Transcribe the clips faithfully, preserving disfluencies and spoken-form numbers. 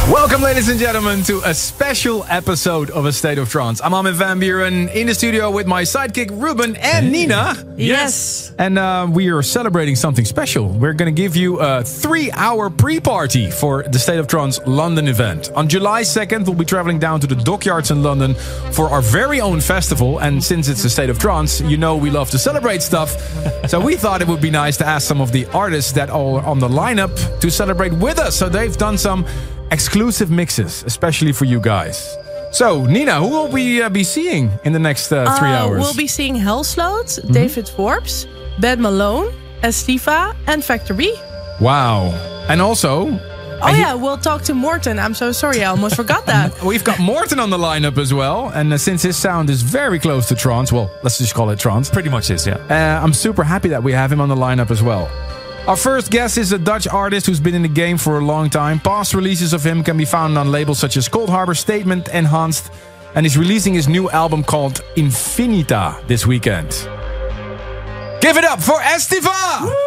Welcome, ladies and gentlemen, to a special episode of A State of Trance. I'm Armin van Buuren in the studio with my sidekick Ruben and Nina. Yes. And uh, we are celebrating something special. We're going to give you a three-hour pre-party for the State of Trance London event. On July second, we'll be traveling down to the Dockyards in London for our very own festival. And since it's a State of Trance, you know we love to celebrate stuff. So we thought it would be nice to ask some of the artists that are on the lineup to celebrate with us. So they've done some exclusive mixes, especially for you guys. So, Nina, who will we uh, be seeing in the next uh, three uh, hours? We'll be seeing Hellsloat, mm-hmm. David Forbes, Ben Malone, Estiva, and Factor B. Wow. And also... Oh yeah, we'll talk to Morten. I'm so sorry, I almost forgot that. We've got Morten on the lineup as well. And uh, since his sound is very close to trance, well, let's just call it trance. Pretty much is, yeah. Uh, I'm super happy that we have him on the lineup as well. Our first guest is a Dutch artist who's been in the game for a long time. Past releases of him can be found on labels such as Cold Harbor, Statement, Enhanced. And he's releasing his new album called Infinita this weekend. Give it up for Estiva! Woo!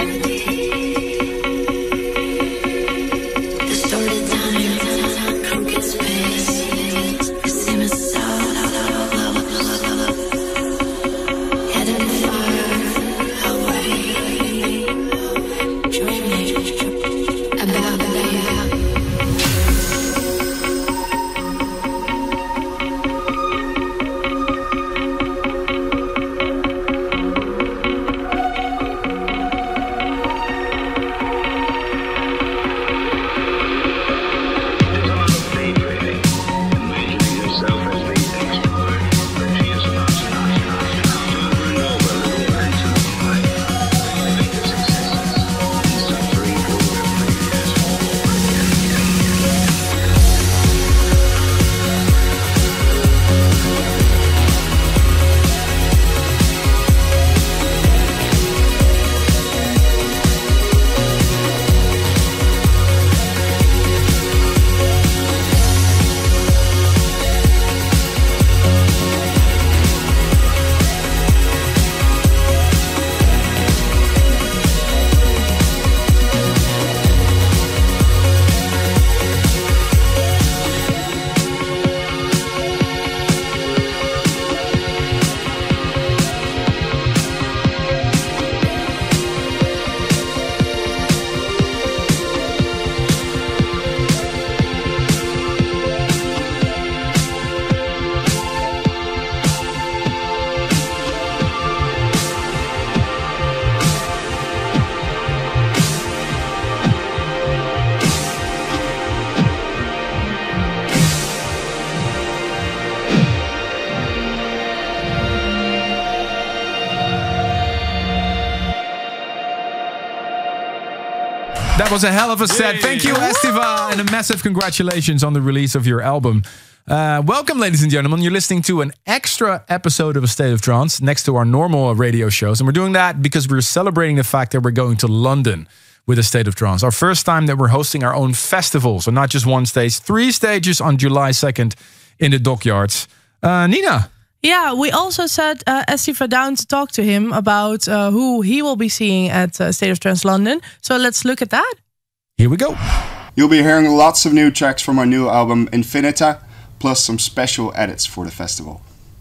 That was a hell of a set. Thank you, Estiva, and a massive congratulations on the release of your album. Uh, welcome, ladies and gentlemen. You're listening to an extra episode of A State of Trance next to our normal radio shows. And we're doing that because we're celebrating the fact that we're going to London with A State of Trance. Our first time that we're hosting our own festival. So not just one stage, three stages on July second in the Dockyards. Uh, Nina. Yeah, we also sat uh, Estiva down to talk to him about uh, who he will be seeing at uh, State of Trance London. So let's look at that. Here we go. You'll be hearing lots of new tracks from our new album Infinita, plus some special edits for the festival.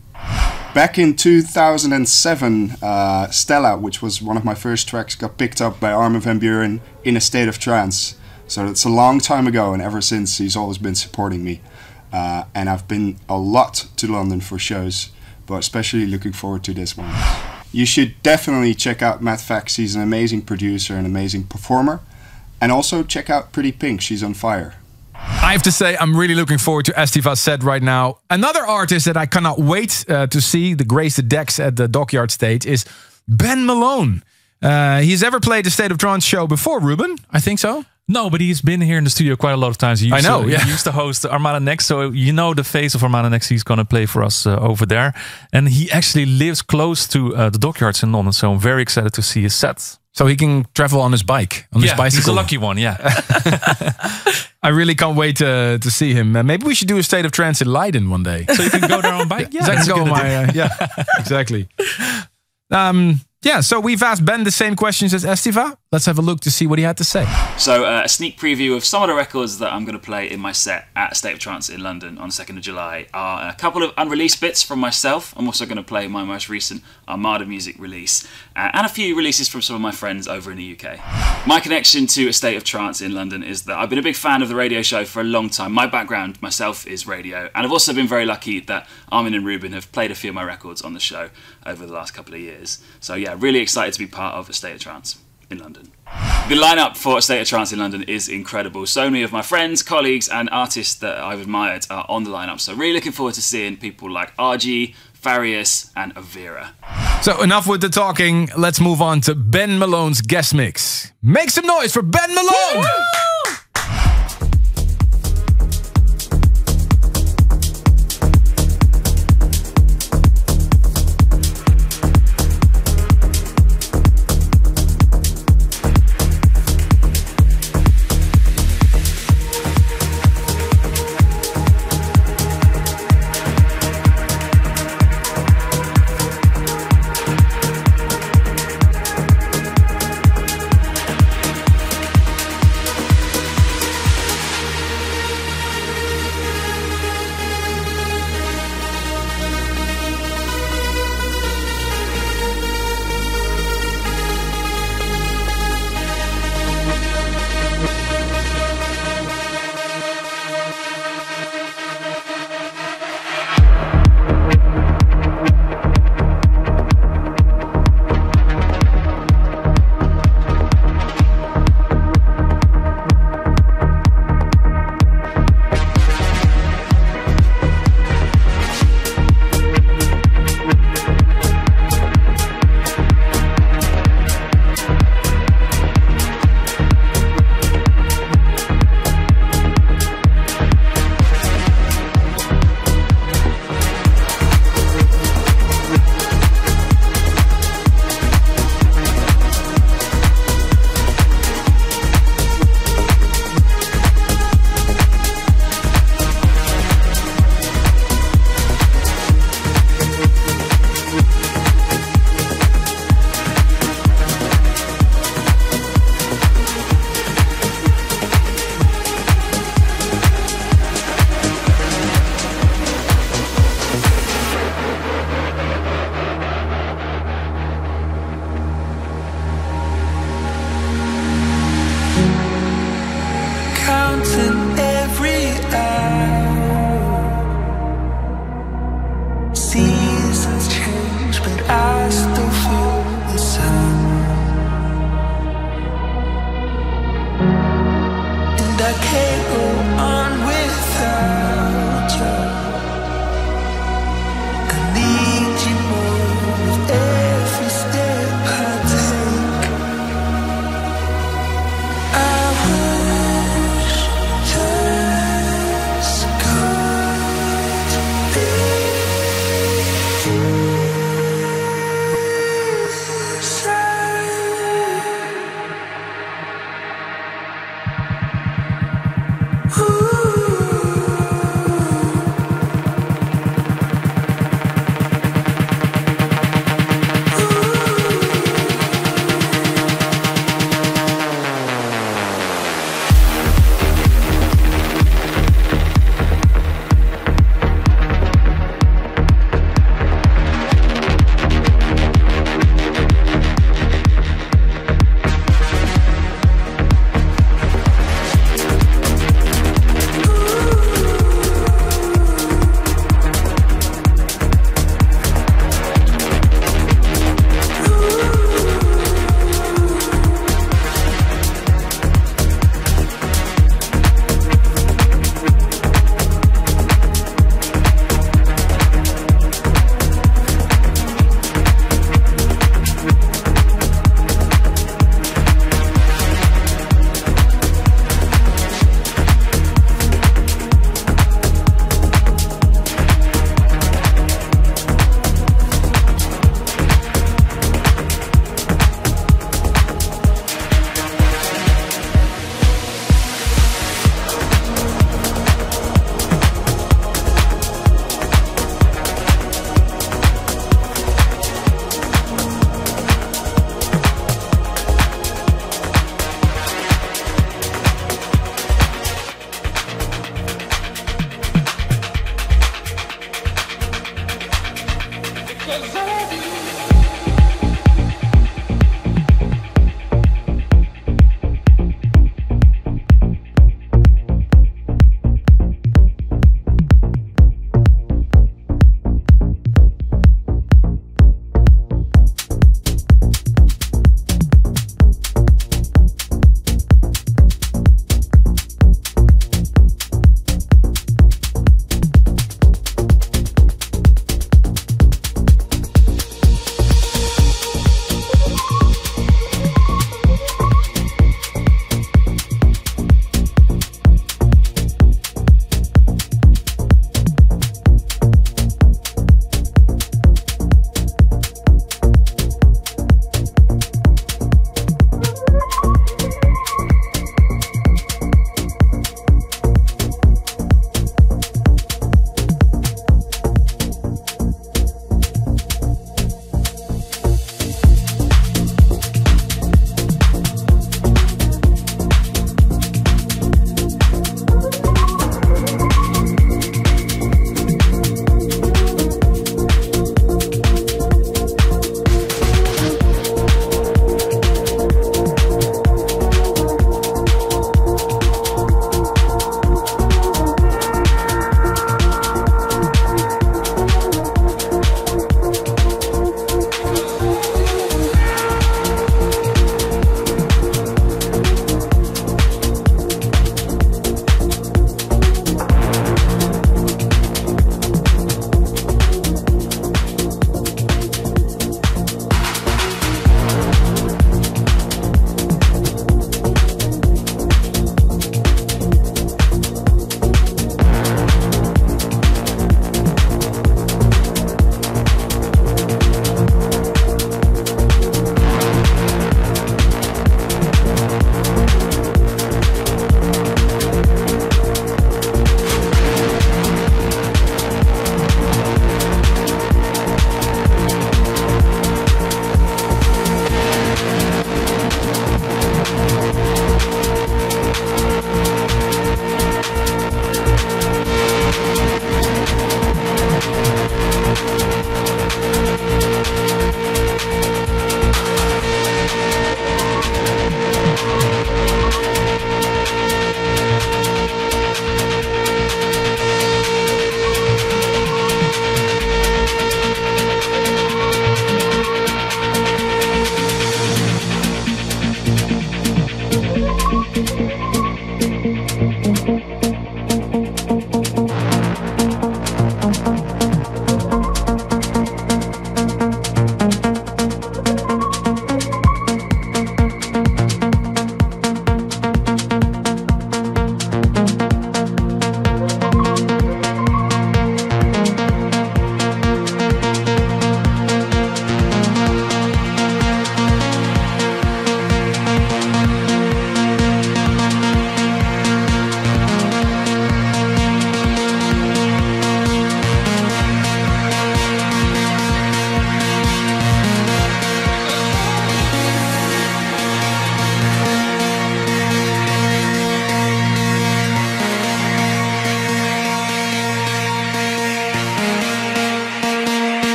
Back in two thousand seven, uh, Stella, which was one of my first tracks, got picked up by Armin van Buuren in A State of Trance. So it's a long time ago, and ever since he's always been supporting me. Uh, and I've been a lot to London for shows, but especially looking forward to this one. You should definitely check out Matt Fax. He's an amazing producer and amazing performer. And also check out Pretty Pink. She's on fire. I have to say, I'm really looking forward to Estiva's set right now. Another artist that I cannot wait uh, to see the grace the decks at the Dockyard stage is Ben Malone. Uh, he's ever played the State of Trance show before, Ruben? I think so. No, but he's been here in the studio quite a lot of times. He used I know, to, yeah. He used to host Armada Next, so you know the face of Armada Next. He's going to play for us uh, over there. And he actually lives close to uh, the Dockyards in London, so I'm very excited to see his set. So he can travel on his bike, on yeah, his bicycle. He's a lucky one, yeah. I really can't wait to, to see him. Uh, maybe we should do a State of Trance in Leiden one day. So you can go there on bike? Yeah, so I can go on my, uh, yeah, exactly. Um, yeah, so we've asked Ben the same questions as Estiva. Let's have a look to see what he had to say. So uh, a sneak preview of some of the records that I'm going to play in my set at State of Trance in London on second of July are a couple of unreleased bits from myself. I'm also going to play my most recent Armada Music release uh, and a few releases from some of my friends over in the U K. My connection to A State of Trance in London is that I've been a big fan of the radio show for a long time. My background myself is radio, and I've also been very lucky that Armin and Ruben have played a few of my records on the show over the last couple of years. So yeah, really excited to be part of A State of Trance in London. The lineup for A State of Trance in London is incredible. So many of my friends, colleagues and artists that I've admired are on the lineup. So really looking forward to seeing people like R G, Farius and Avira. So enough with the talking. Let's move on to Ben Malone's guest mix. Make some noise for Ben Malone! Woo!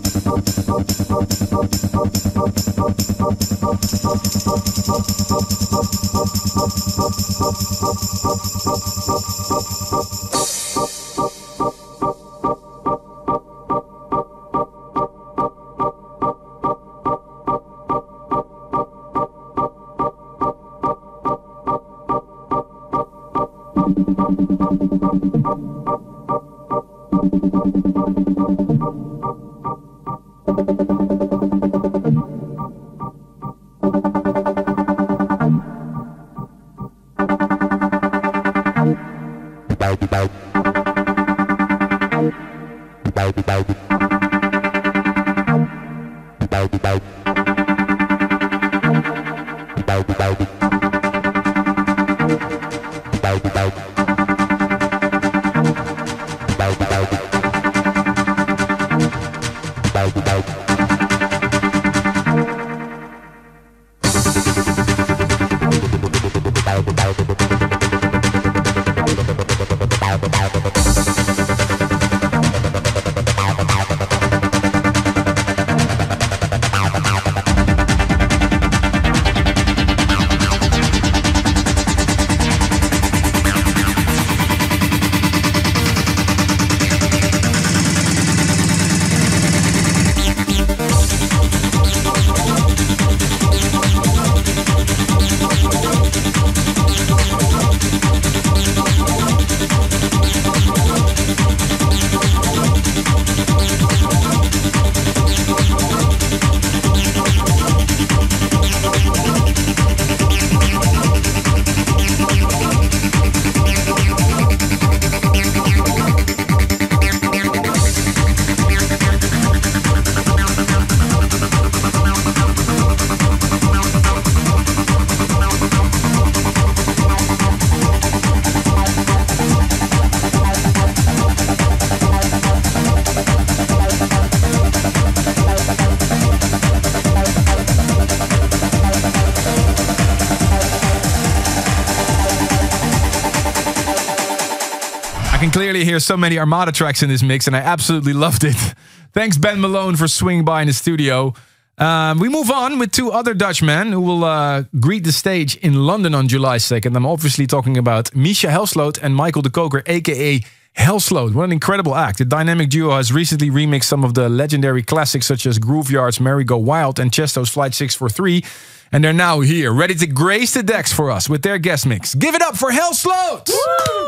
can clearly hear so many Armada tracks in this mix, and I absolutely loved it. Thanks, Ben Malone, for swinging by in the studio. Um, we move on with two other Dutchmen who will uh, greet the stage in London on July second. I'm obviously talking about Misha Helsloot and Michael de Koker, a k a. Helsloot. What an incredible act. The dynamic duo has recently remixed some of the legendary classics such as Grooveyard's Merry Go Wild and Chesto's Flight six four three. And they're now here, ready to grace the decks for us with their guest mix. Give it up for Helsloot! Woo!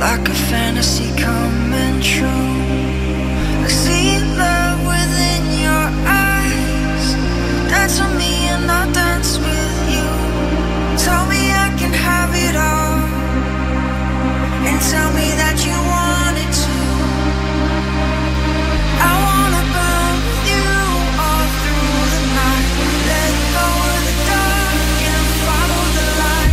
like a fantasy coming true. I see love within your eyes. Dance with me and I'll dance with you. Tell me I can have it all, and tell me that you want it too. I wanna burn with you all through the night. Let go of the dark and follow the light.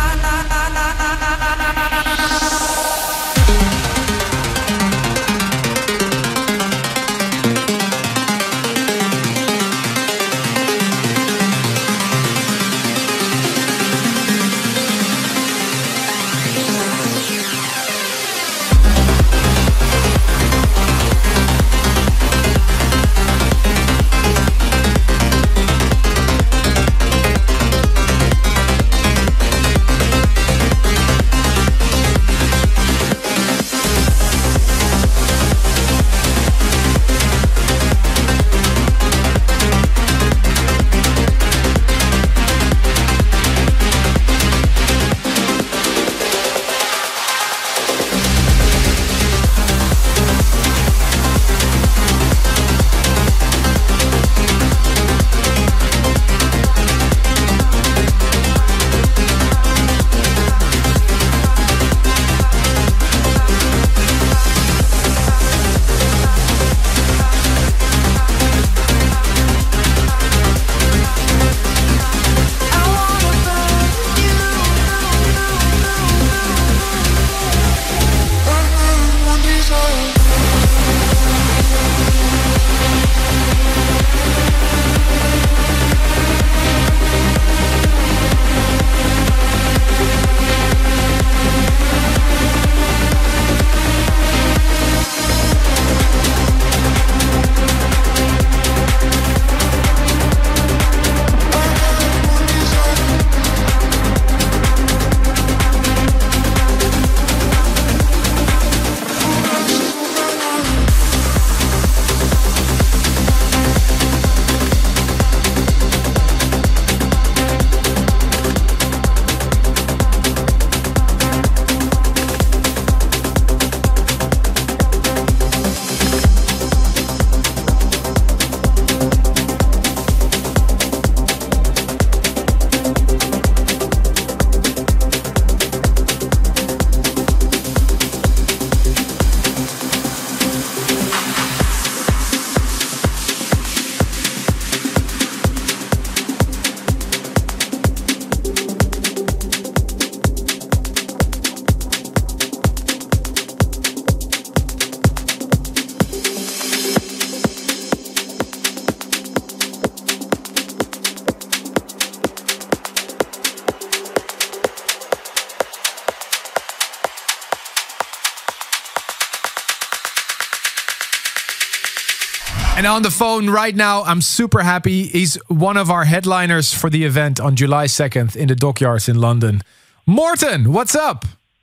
And on the phone right now, I'm super happy. He's one of our headliners for the event on July second in the Dockyards in London. Morten, what's up?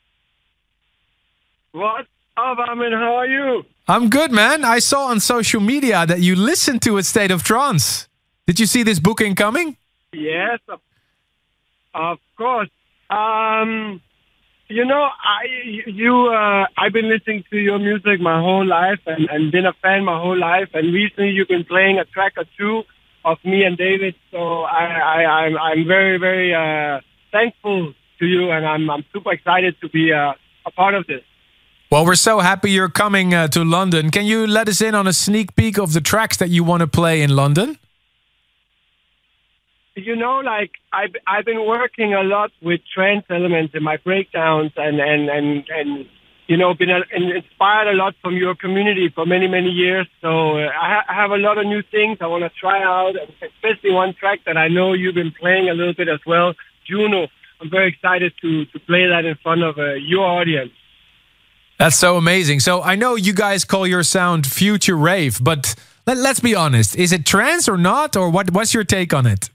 What's up, Armin? How are you? I'm good, man. I saw on social media that you listened to A State of Trance. Did you see this booking coming? Yes, of, of course. Um, you know, I you uh, I've been listening to your music my whole life and, and been a fan my whole life. And recently, you've been playing a track or two of me and David. So I, I I'm I'm very very uh, thankful to you, and I'm I'm super excited to be uh, a part of this. Well, we're so happy you're coming uh, to London. Can you let us in on a sneak peek of the tracks that you want to play in London? You know, like I've I've been working a lot with trance elements in my breakdowns, and and and, and you know, been a, and inspired a lot from your community for many many years. So uh, I, ha I have a lot of new things I want to try out, especially one track that I know you've been playing a little bit as well, Juno. I'm very excited to to play that in front of uh, your audience. That's so amazing. So I know you guys call your sound future rave, but let, let's be honest, is it trance or not, or what? What's your take on it?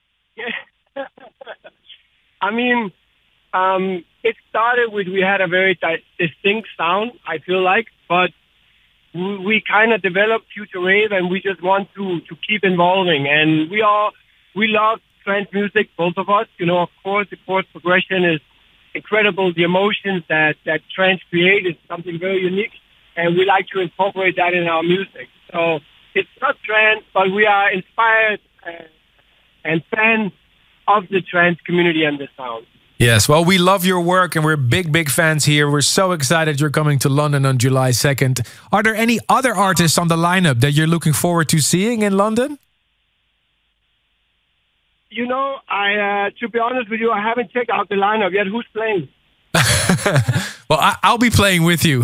I mean, um, it started with, we had a very di distinct sound, I feel like, but we, we kind of developed future rave, and we just want to, to keep evolving. And we all, we love trance music, both of us. You know, of course, the chord progression is, incredible. The emotions that, that trance create is something very unique, and we like to incorporate that in our music. So it's not trance, but we are inspired and, and fans of the trance community and the sound. Yes, well, we love your work and we're big, big fans here. We're so excited you're coming to London on July second. Are there any other artists on the lineup that you're looking forward to seeing in London? You know, I uh, to be honest with you, I haven't checked out the lineup yet. Who's playing? Well, I, I'll be playing with you.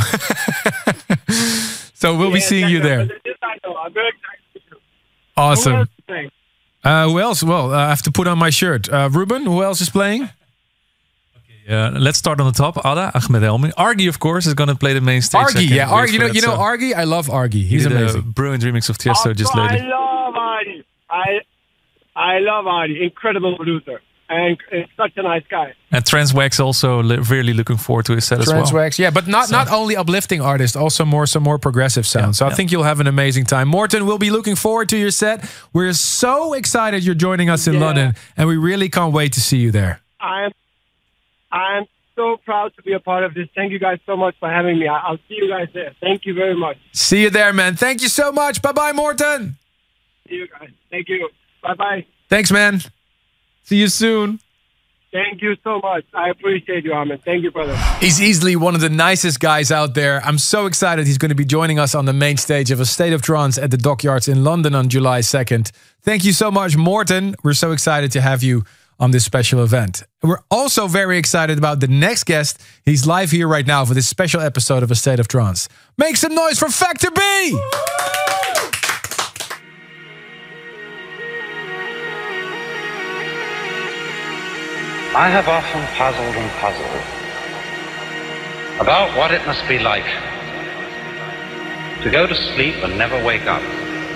So we'll Yeah, be seeing you there. This I know. I'm very excited. Who Awesome. else is playing? Uh, who else? Well, uh, I have to put on my shirt. Uh, Ruben, who else is playing? Uh, let's start on the top. Ada, Ahmed Elmi. Argy, of course, is going to play the main stage. Argy, yeah. Argy, you know, you know so Argy? I love Argy. He's he did amazing. a brilliant remix of Tiesto Oh, just I lately. love Artie. I I love Artie. Incredible producer. And uh, such a nice guy. And Transwax also li- really looking forward to his set as well. Transwax, yeah, but not not only uplifting artists, also more some more progressive sound. Yeah, so I yeah. think you'll have an amazing time. Morten, we'll be looking forward to your set. We're so excited you're joining us in Yeah. London, and we really can't wait to see you there. I'm I'm so proud to be a part of this. Thank you guys so much for having me. I- I'll see you guys there. Thank you very much. See you there, man. Thank you so much. Bye bye, Morten. See you guys. Thank you. Bye bye. Thanks, man. See you soon. Thank you so much. I appreciate you, Ahmed. Thank you, brother. He's easily one of the nicest guys out there. I'm so excited he's going to be joining us on the main stage of A State of Trance at the Dockyards in London on July second. Thank you so much, Morten. We're so excited to have you on this special event. We're also very excited about the next guest. He's live here right now for this special episode of A State of Trance. Make some noise for Factor B! I have often puzzled and puzzled about what it must be like to go to sleep and never wake up,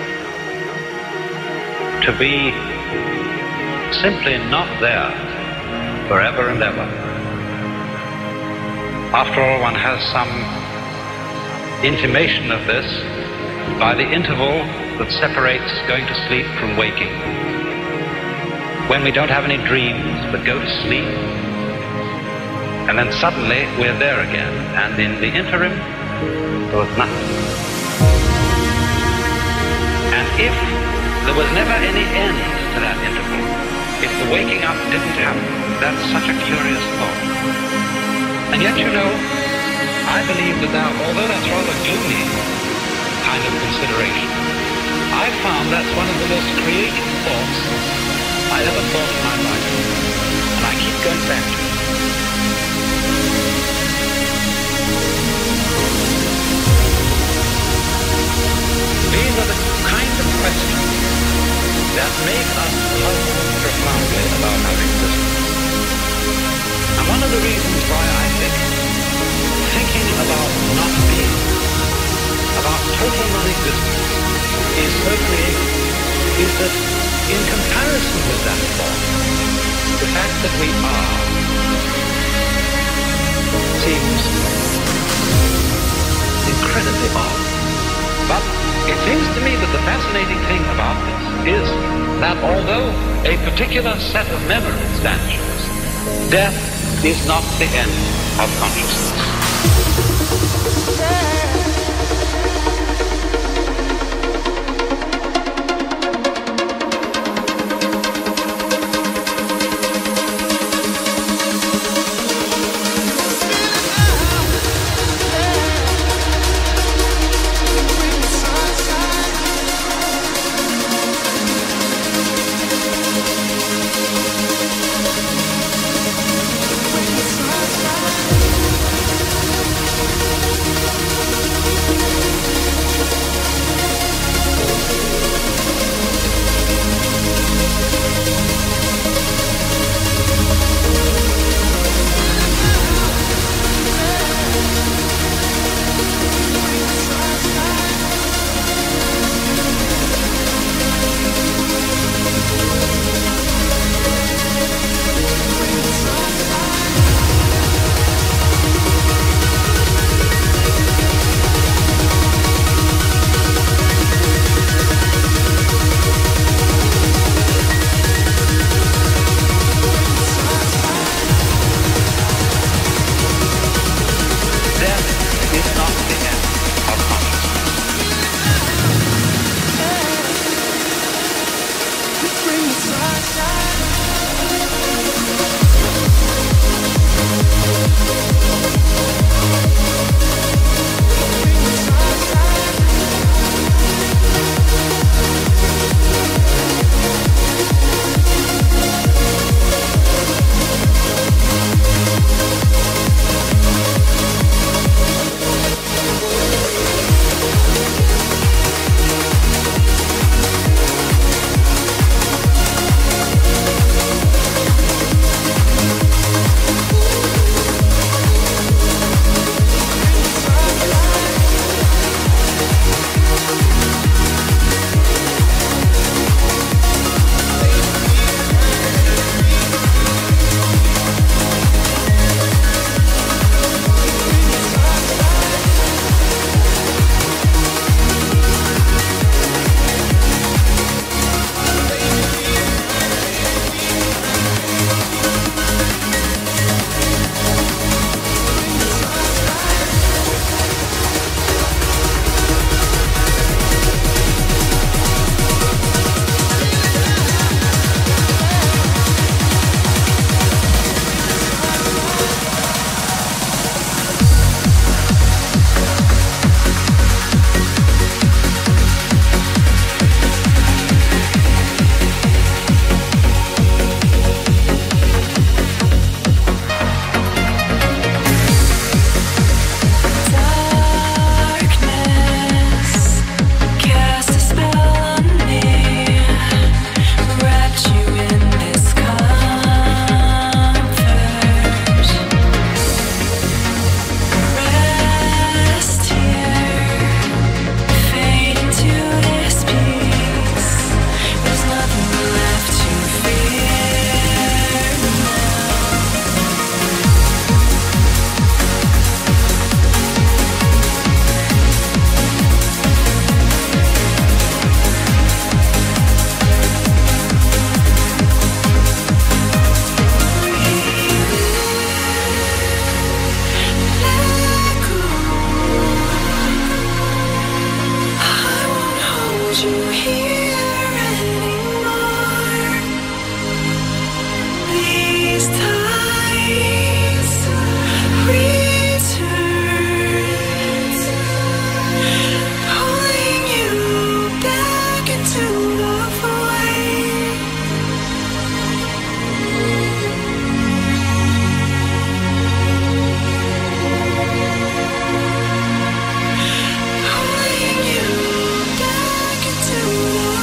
to be simply not there forever and ever. After all, one has some intimation of this by the interval that separates going to sleep from waking. When we don't have any dreams but go to sleep, and then suddenly we're there again, and in the interim there was nothing. And if there was never any end to that interval, if the waking up didn't happen, that's such a curious thought. And yet, you know, I believe that now, although that's rather gloomy kind of consideration, I found that's one of the most creative thoughts I ever thought in my life, and I keep going back to it. These are the kind of questions that make us puzzle profoundly about our existence. And one of the reasons why I think thinking about not being, about total non-existence, is so creative, is that in comparison with that thought, the fact that we are seems incredibly odd. But it seems to me that the fascinating thing about this is that although a particular set of memories vanishes, death is not the end of consciousness. hold you here anymore. These tides return, pulling you back into the void. Pulling you back into the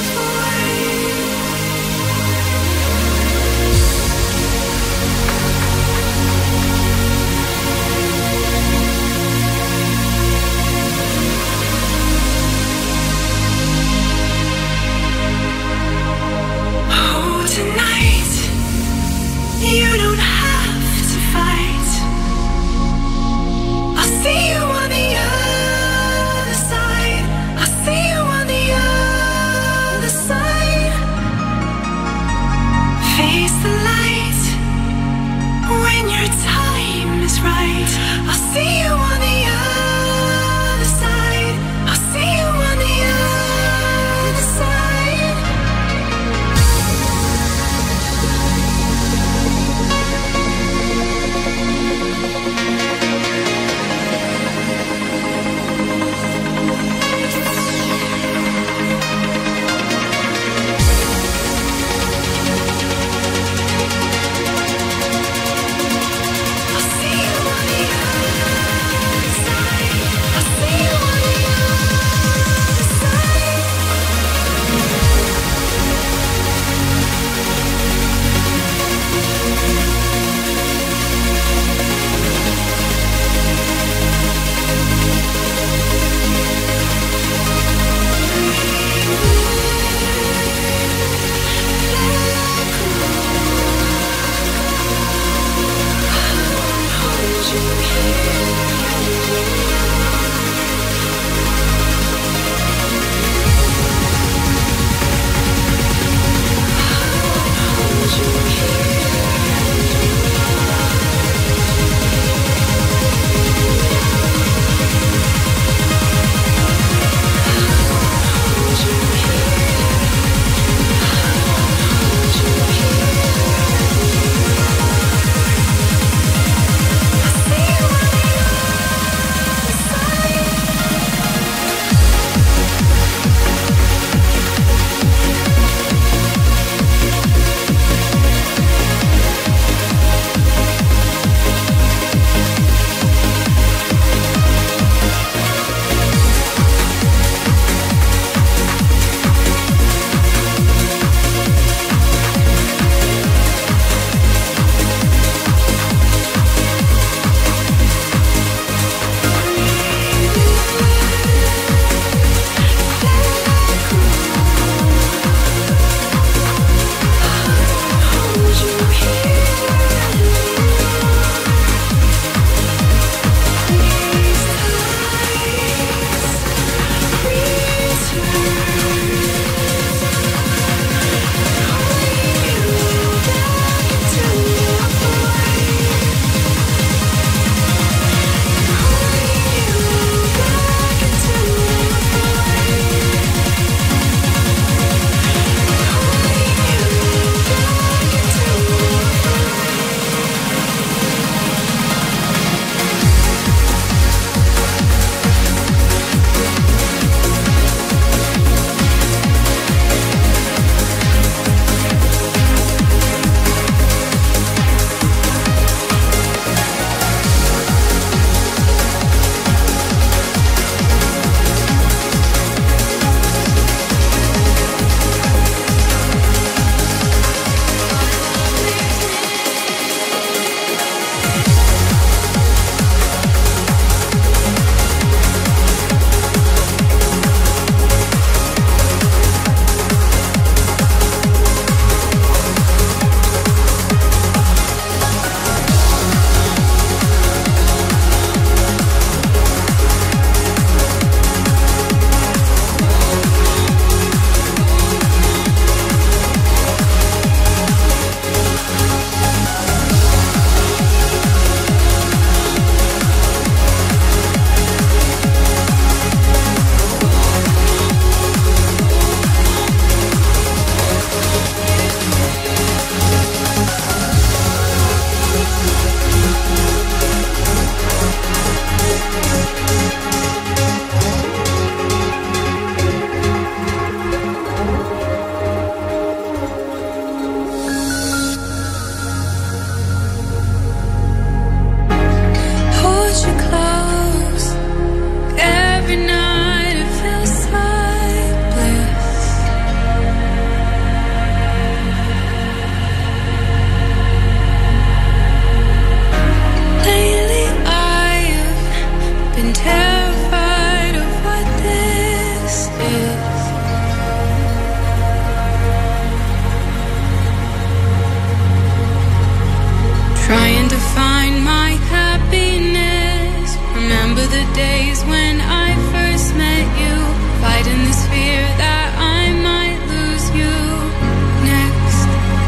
fighting this fear that I might lose you next.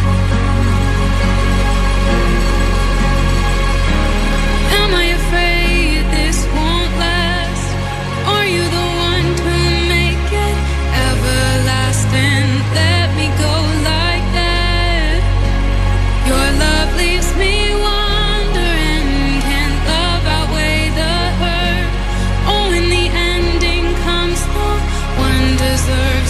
Am I afraid this won't last? Are you the one to make it everlasting? Let me go like that. Your love leaves me wondering, can love outweigh the hurt? Oh, when the ending comes, no one deserves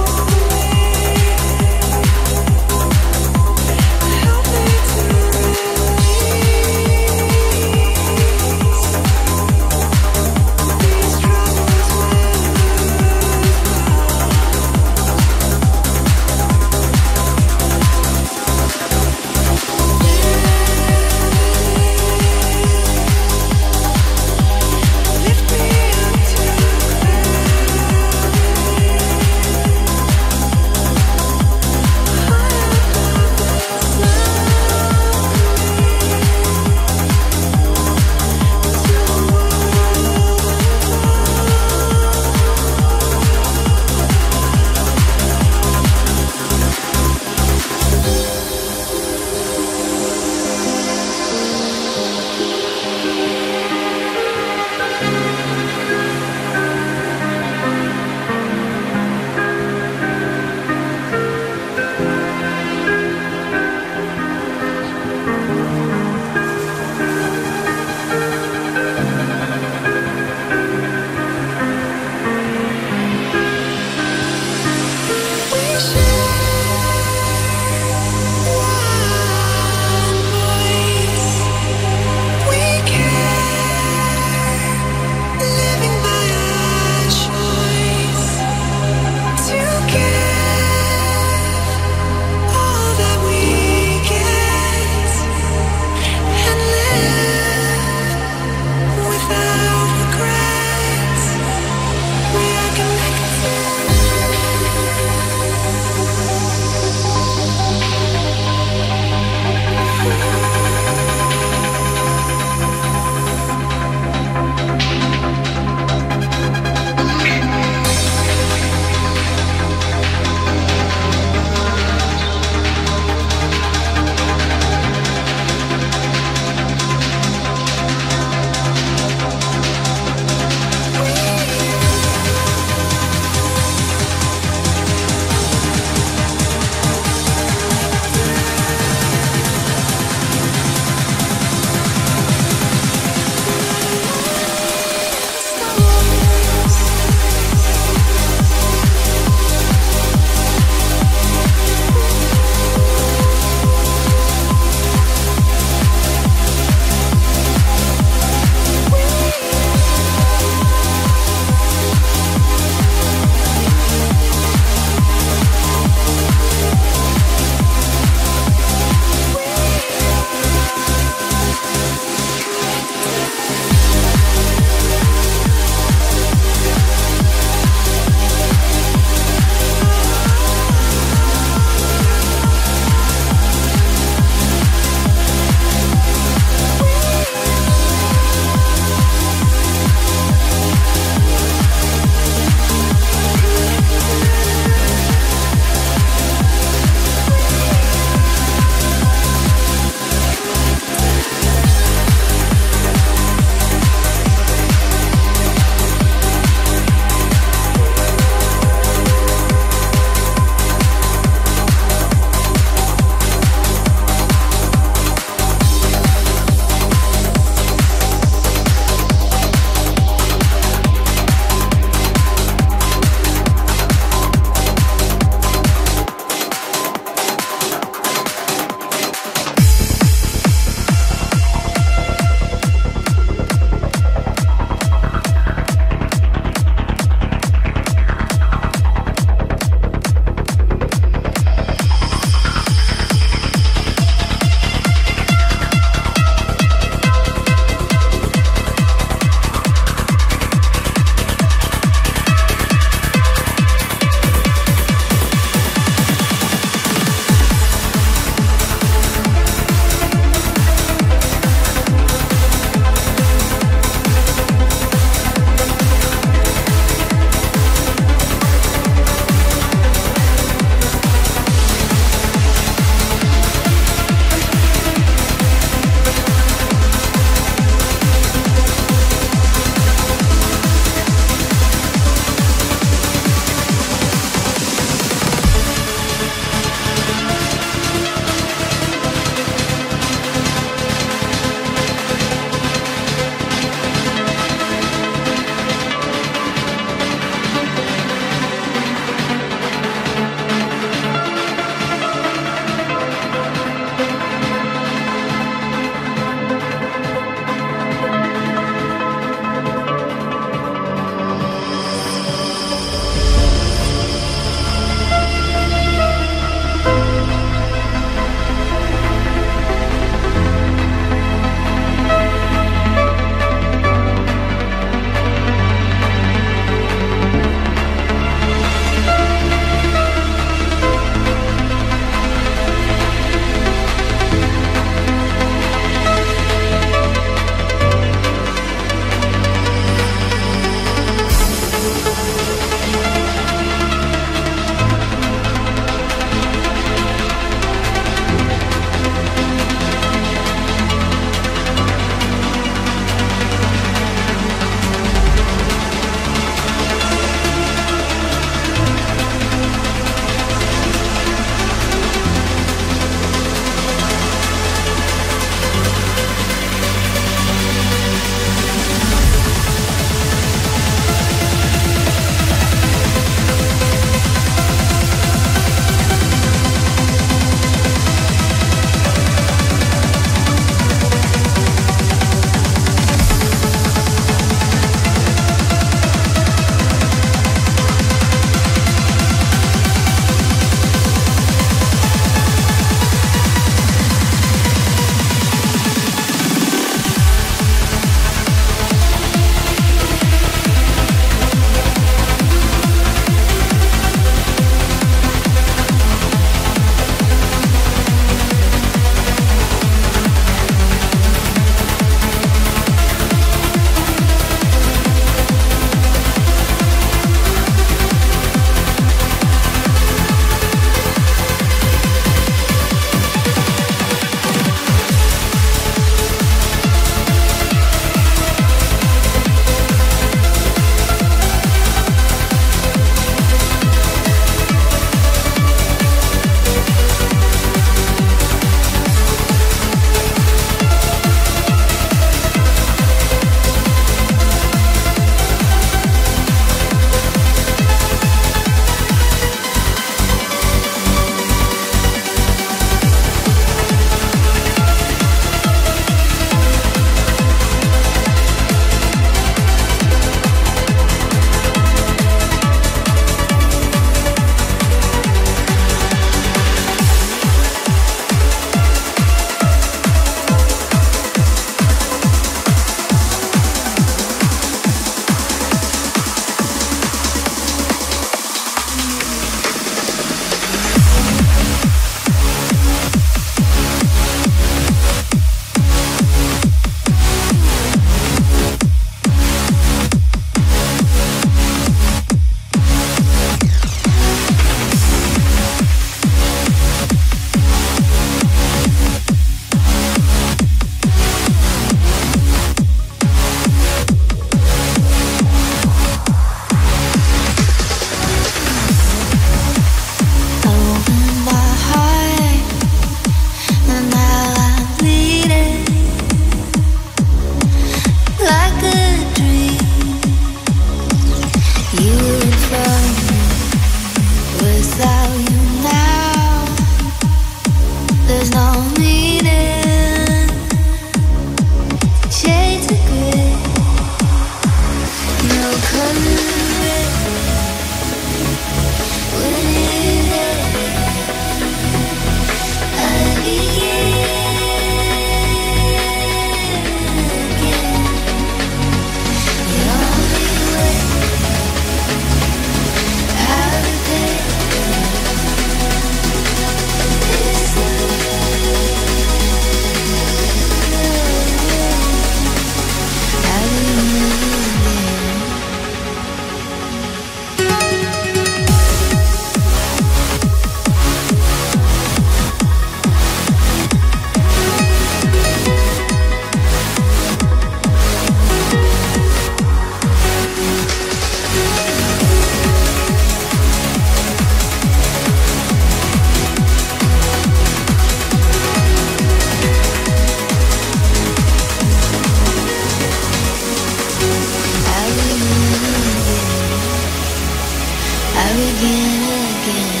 begin again.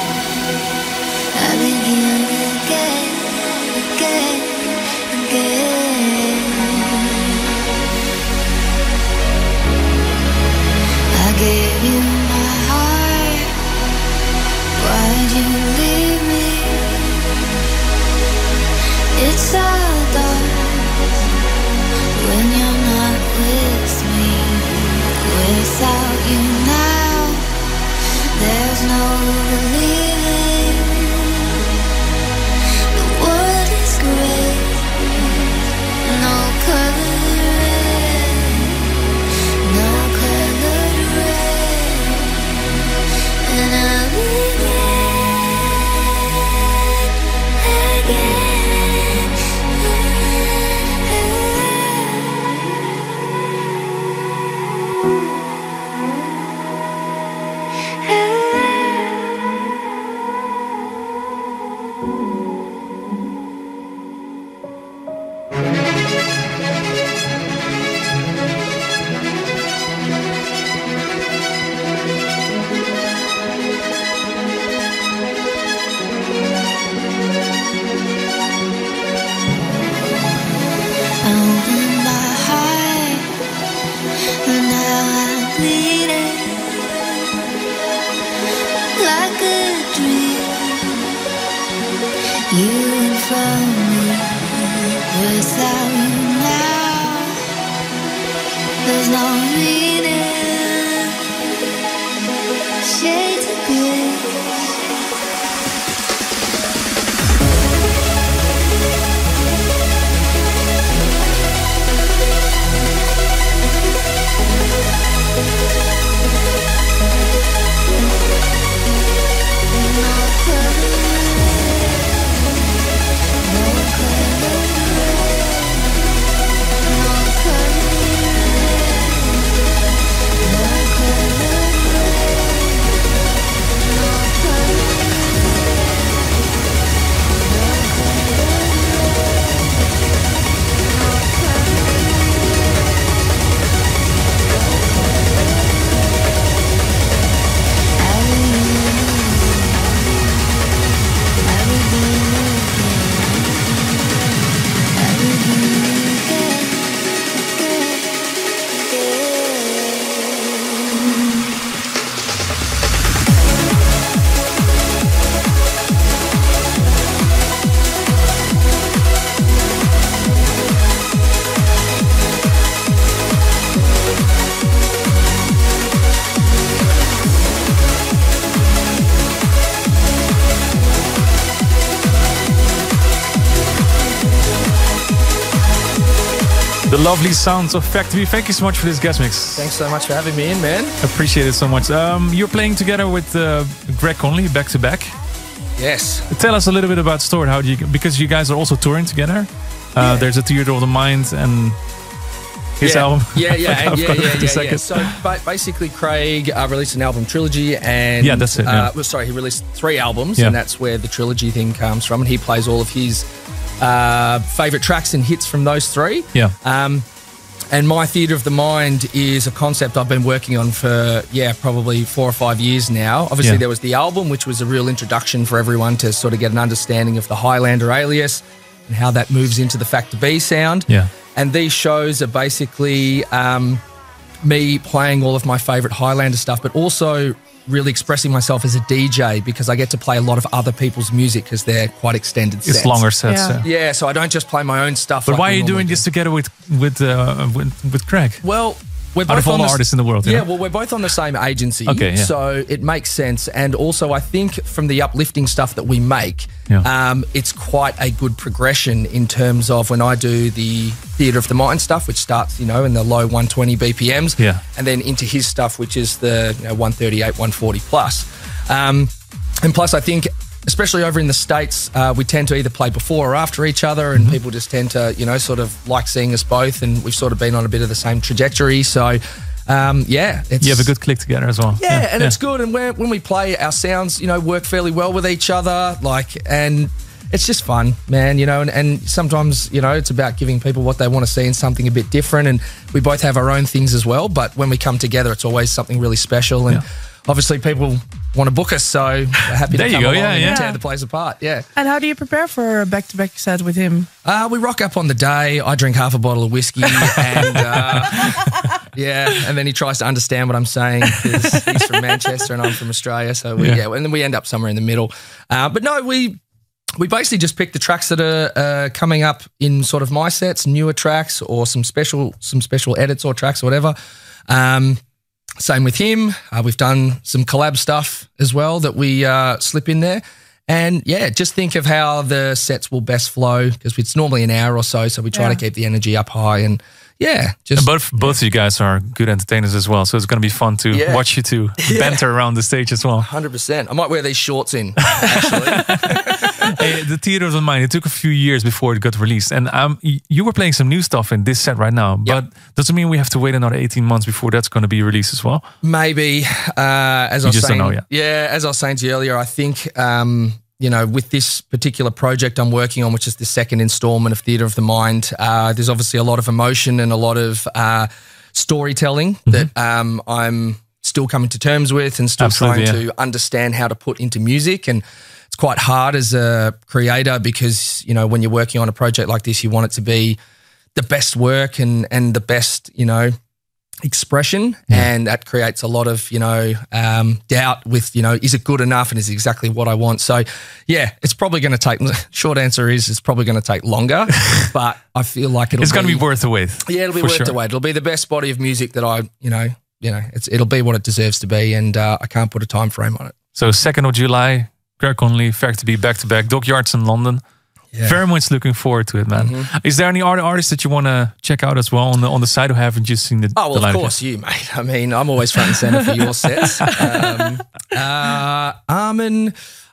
I begin again, again, again. I gave you my heart. Why'd you leave me? It's so dark when you're not with me. Without you now, there's no believing. The world is gray, no color red, no color red. And I'll begin again. Open my heart, and now I'm bleeding like a dream. You and from me, without you now, there's no meaning. Shades of grey. The lovely sounds of Factory. Thank you so much for this guest mix. Thanks so much for having me in, man. Appreciate it so much. Um, you're playing together with uh, Greg Conley back to back. Yes. Tell us a little bit about Stored. How do you? Because you guys are also touring together. Uh, Yeah. There's a Theater of the Mind and his yeah. album. Yeah, yeah, I've and yeah, got it yeah, in a yeah, second. yeah. So ba- basically, Craig uh, released an album trilogy, and Yeah, that's it, yeah. Uh, well, sorry, he released three albums, Yeah. and that's where the trilogy thing comes from. And he plays all of his uh, favorite tracks and hits from those three. Yeah. Um, and my Theatre of the Mind is a concept I've been working on for, yeah, probably four or five years now. Obviously, Yeah. there was the album, which was a real introduction for everyone to sort of get an understanding of the Highlander alias and how that moves into the Factor B sound. Yeah. And these shows are basically um, me playing all of my favourite Highlander stuff, but also really expressing myself as a D J because I get to play a lot of other people's music because they're quite extended sets. It's longer sets. Yeah. Yeah. Yeah, so I don't just play my own stuff. But like why we are you normally doing do. this together with with uh, with, with Craig? Well, we're Out both of all on the s- artists in the world, you Yeah, know? well, we're both on the same agency, Okay, yeah. so it makes sense. And also, I think from the uplifting stuff that we make, Yeah. um, it's quite a good progression in terms of when I do the Theatre of the Mind stuff, which starts, you know, in the low one twenty B P Ms, Yeah. and then into his stuff, which is the you know, one thirty-eight, one forty plus. Um, and plus, I think, especially over in the States, uh, we tend to either play before or after each other, and Mm-hmm. people just tend to, you know, sort of like seeing us both, and we've sort of been on a bit of the same trajectory. So, um, yeah, it's You have a good click together as well. yeah, and it's good. And when when we play, our sounds, you know, work fairly well with each other. Like, and it's just fun, man, you know, and, and sometimes, you know, it's about giving people what they want to see and something a bit different. And we both have our own things as well, but when we come together, it's always something really special. And Yeah. obviously people want to book us, so we're happy There to you come go, along yeah, and yeah. tear the place apart. Yeah. And how do you prepare for a back-to-back set with him? Uh, we rock up on the day. I drink half a bottle of whiskey, and uh, yeah, and then he tries to understand what I'm saying because he's from Manchester and I'm from Australia. So we, Yeah. yeah. and then we end up somewhere in the middle. Uh, but no, we we basically just pick the tracks that are uh, coming up in sort of my sets, newer tracks, or some special some special edits or tracks or whatever. Um, Same with him. Uh, we've done some collab stuff as well that we uh, slip in there. And yeah, just think of how the sets will best flow because it's normally an hour or so. So we try Yeah. to keep the energy up high and yeah, just And both both of you guys are good entertainers as well, so it's going to be fun to Yeah. watch you two banter around the stage as well. one hundred percent. I might wear these shorts in, actually. Hey, the Theater of the Mind, it took a few years before it got released. And um, y- you were playing some new stuff in this set right now, but does it mean we have to wait another eighteen months before that's going to be released as well? Maybe, uh, as I was just don't saying, know yet. yeah, as I was saying to you earlier, I think, um, you know, with this particular project I'm working on, which is the second installment of Theatre of the Mind, uh, there's obviously a lot of emotion and a lot of uh, storytelling Mm-hmm. that um, I'm still coming to terms with and still Absolutely, trying yeah. to understand how to put into music. And it's quite hard as a creator because, you know, when you're working on a project like this, you want it to be the best work and and the best, you know, expression, and that creates a lot of, you know, um, doubt with, you know, is it good enough and is it exactly what I want? So yeah, it's probably going to take, short answer is it's probably going to take longer, but I feel like it'll It's going to be worth the wait. yeah, it'll be for worth sure. the wait. It'll be the best body of music that I, you know, you know, it's, it'll be what it deserves to be, and uh, I can't put a time frame on it. So second of July, Greg Connolly, Fact to be back to back, Dockyards in London. Yeah. Very much looking forward to it, man. Is there any other artists that you want to check out as well on the on the side who haven't just seen the? Oh, well, the of lineup course, you, mate. I mean, I'm always front and center for your sets. Um, uh, Armin,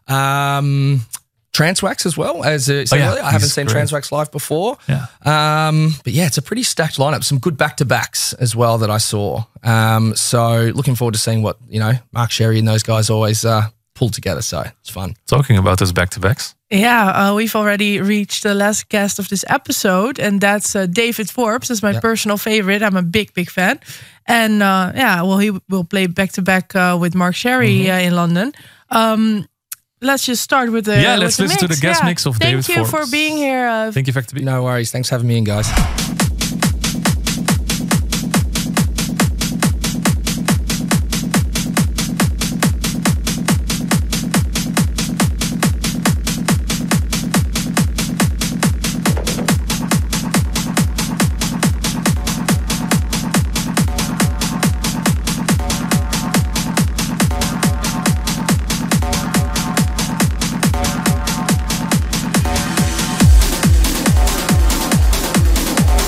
um, Transwax as well. As I said Oh, yeah. earlier, I haven't He's seen great. Transwax live before. Yeah. Um, but yeah, it's a pretty stacked lineup. Some good back to backs as well that I saw. Um, so looking forward to seeing what, you know, Mark Sherry and those guys always uh, pull together. So it's fun. Talking about those back to backs. Yeah, uh, we've already reached the last guest of this episode, and that's uh, David Forbes. That's my Yeah. personal favorite. I'm a big, big fan. And uh, yeah, well, he will play back to back uh, with Mark Sherry Mm-hmm. uh, in London. Um, let's just start with the Yeah, with let's the listen to mix. the guest Yeah. mix of Thank David you Forbes. for being here. Uh, Thank you, Fact to be. No worries. Thanks for having me in, guys. Thank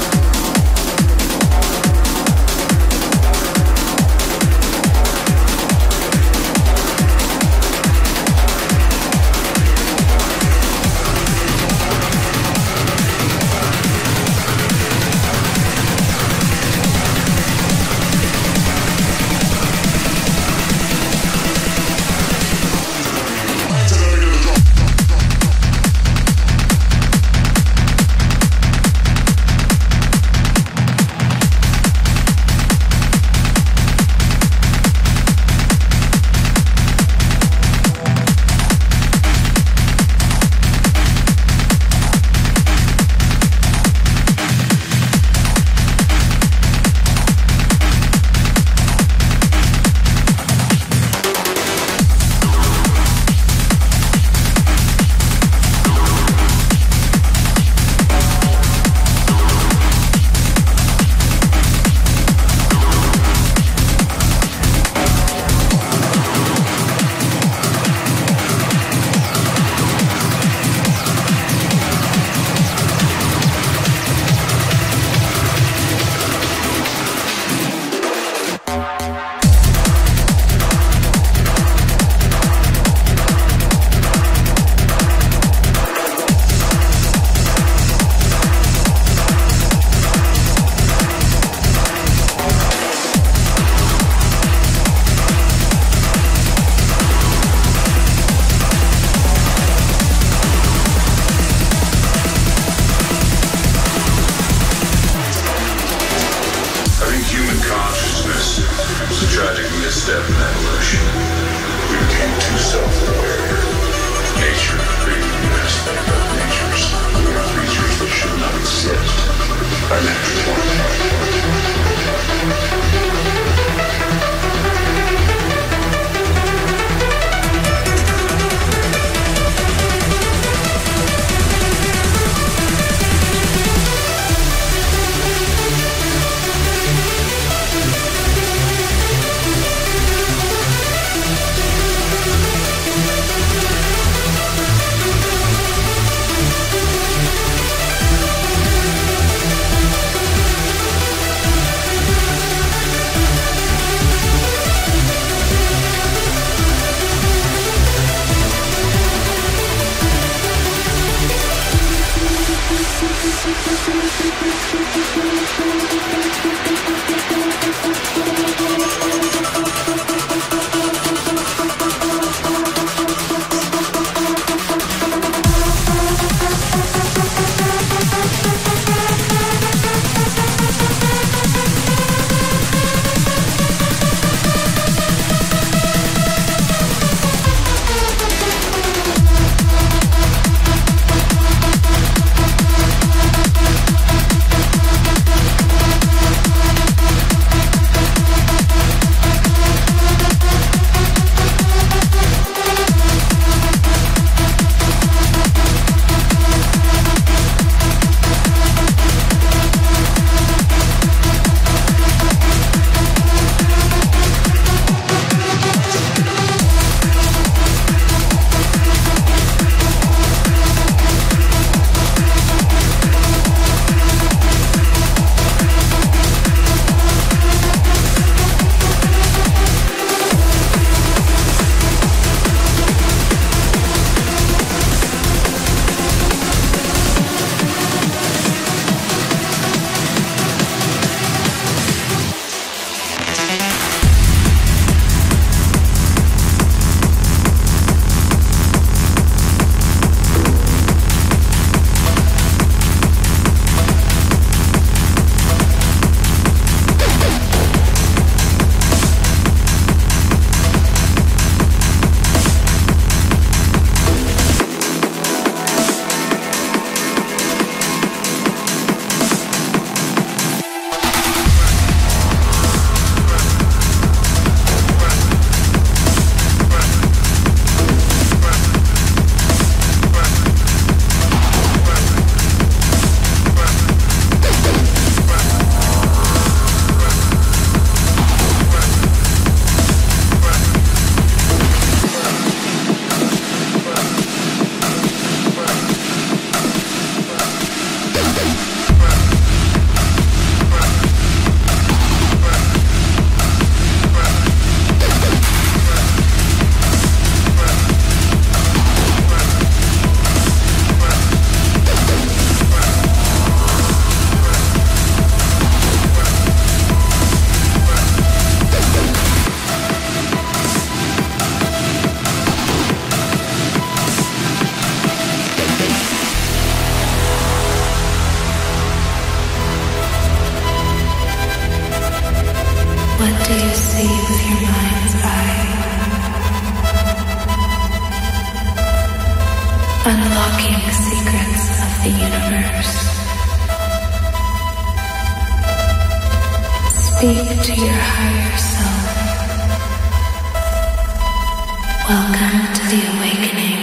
step in evolution. We became too self-aware. Nature created an aspect of natures. We are creatures that should not exist. Our natural Unlocking the secrets of the universe. Speak to your higher self. Welcome to the awakening.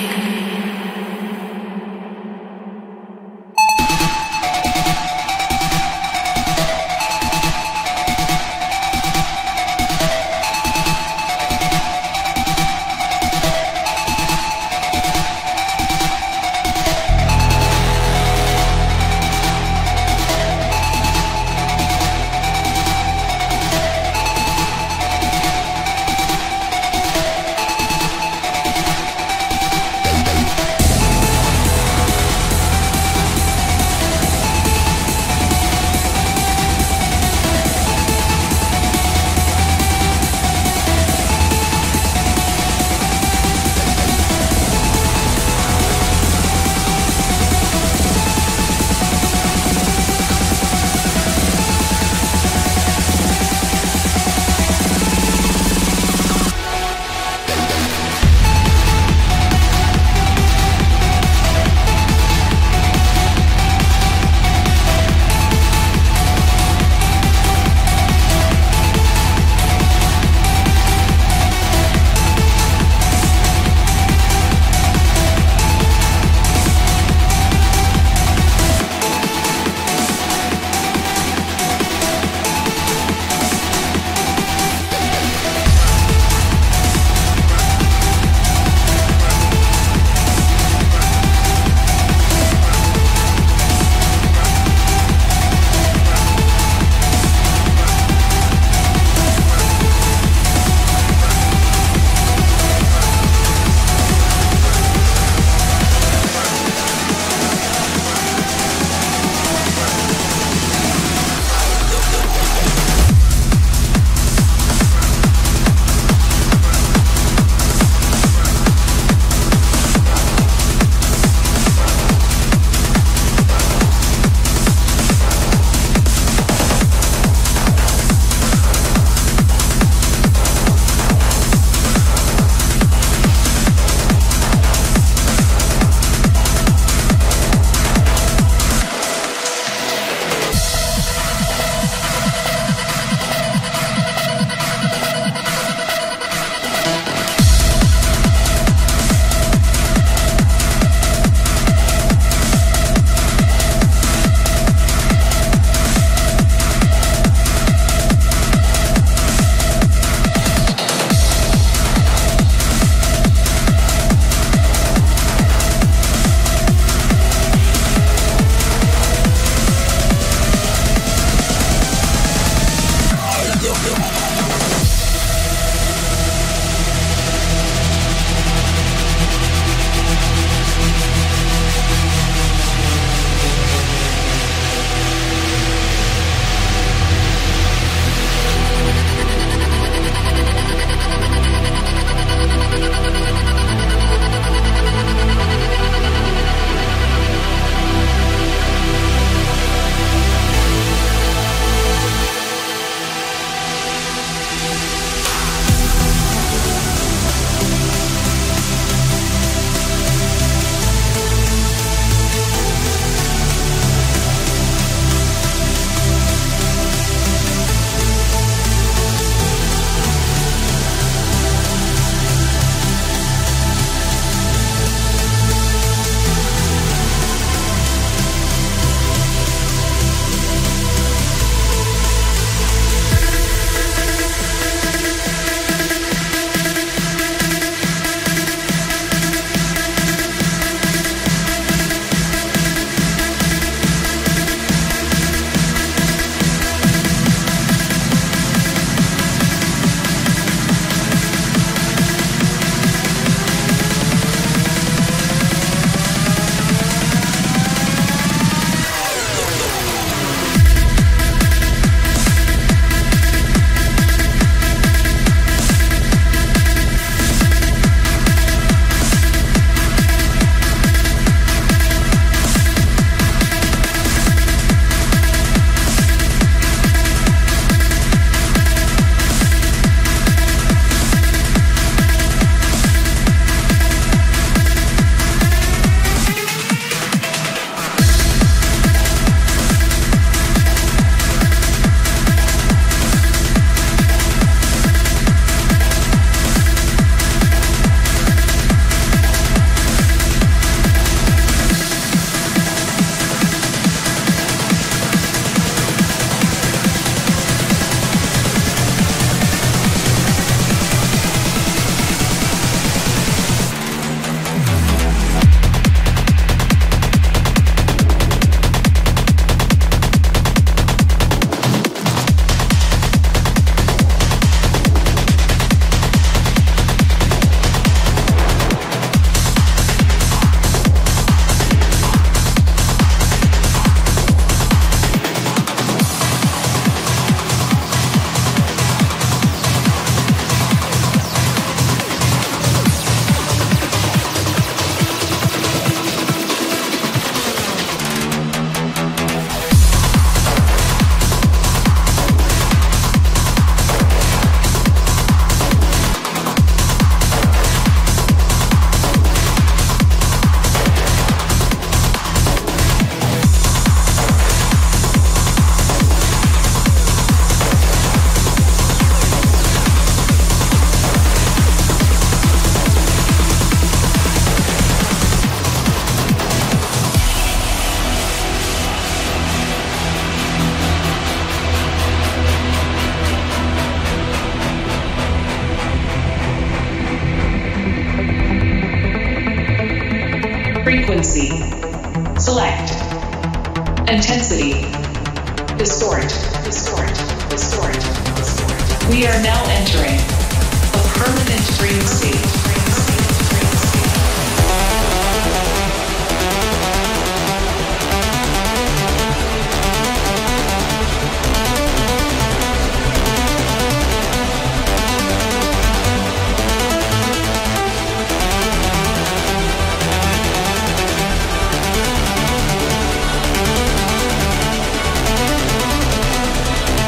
Frequency. Select. Intensity. Distort. Distort. Distort. Distort. We are now entering a permanent dream state.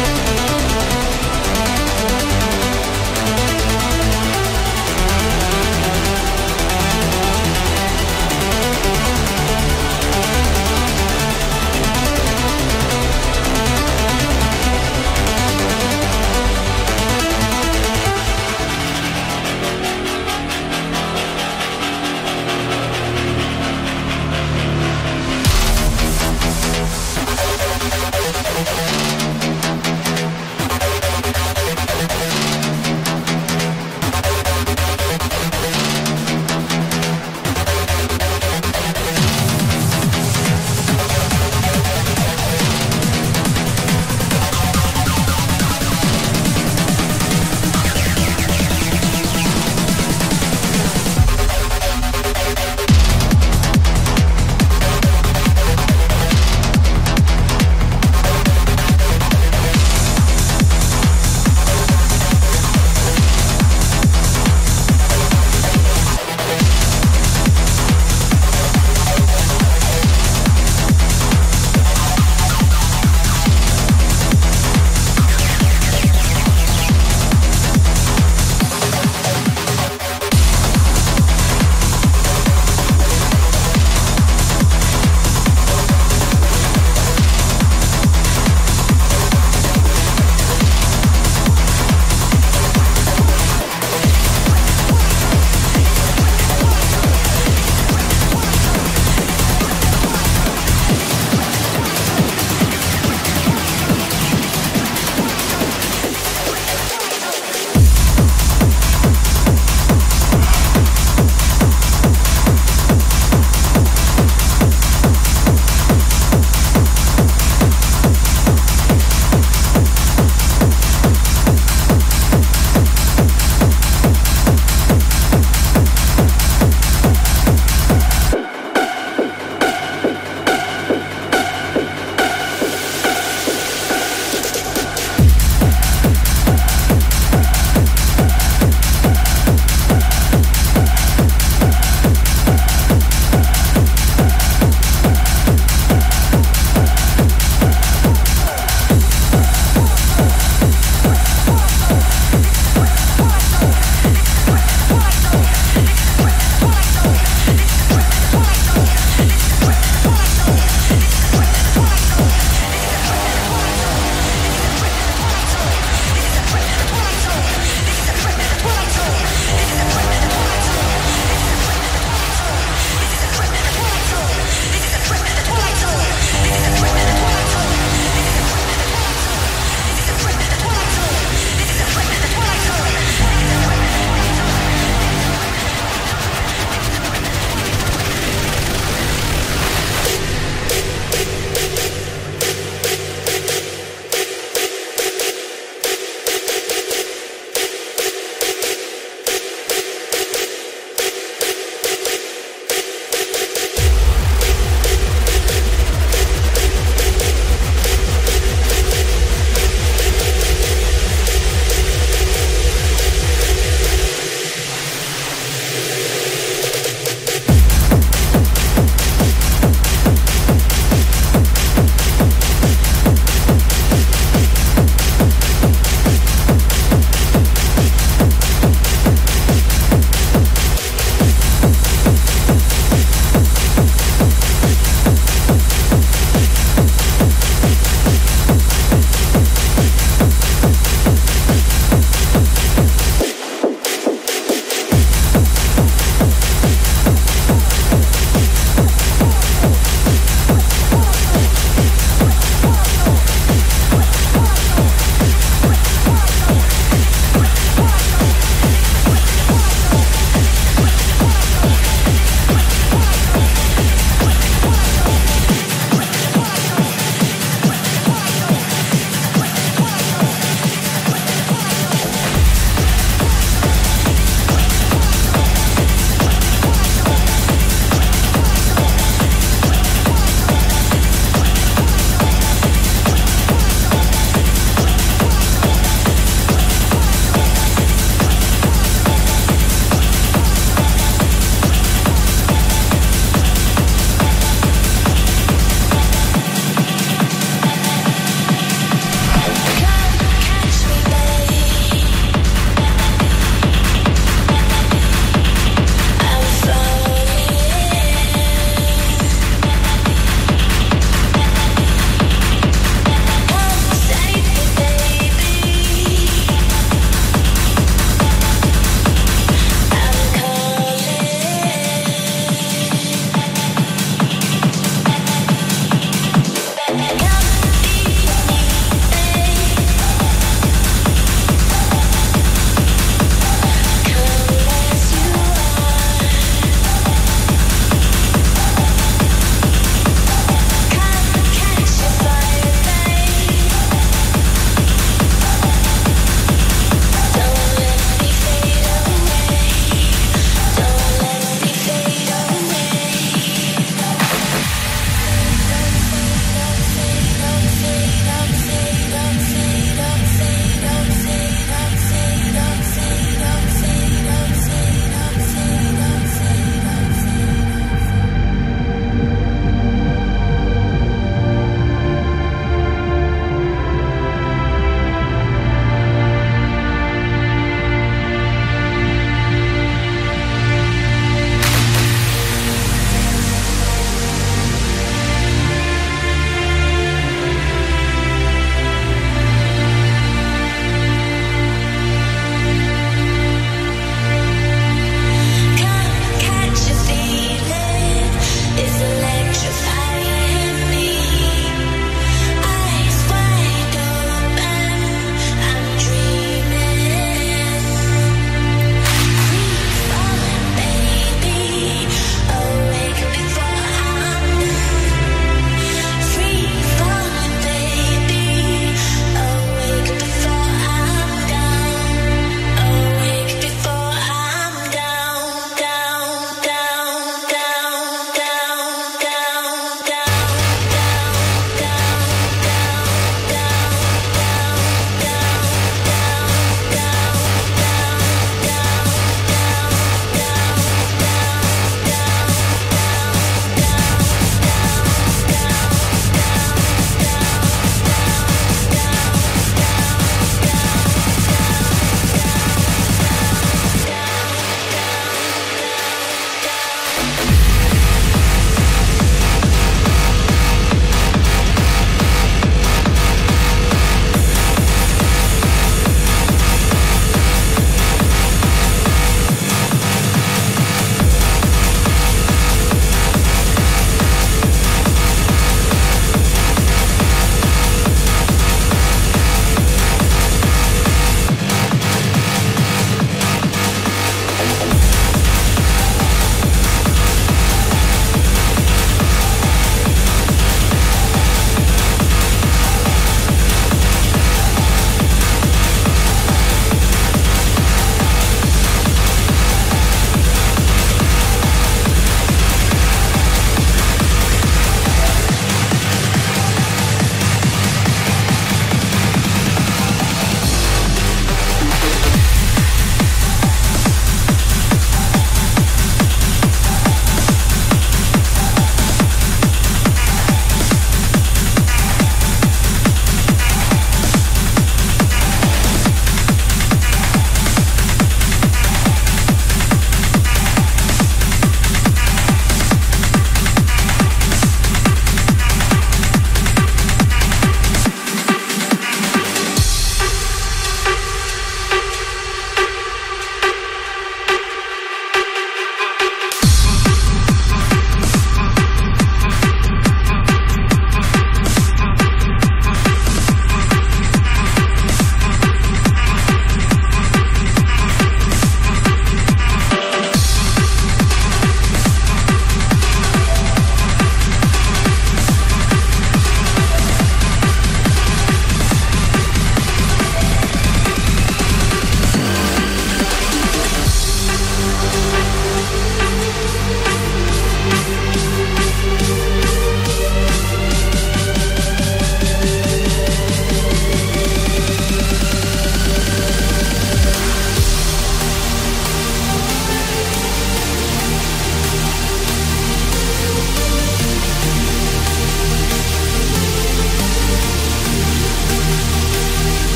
Thank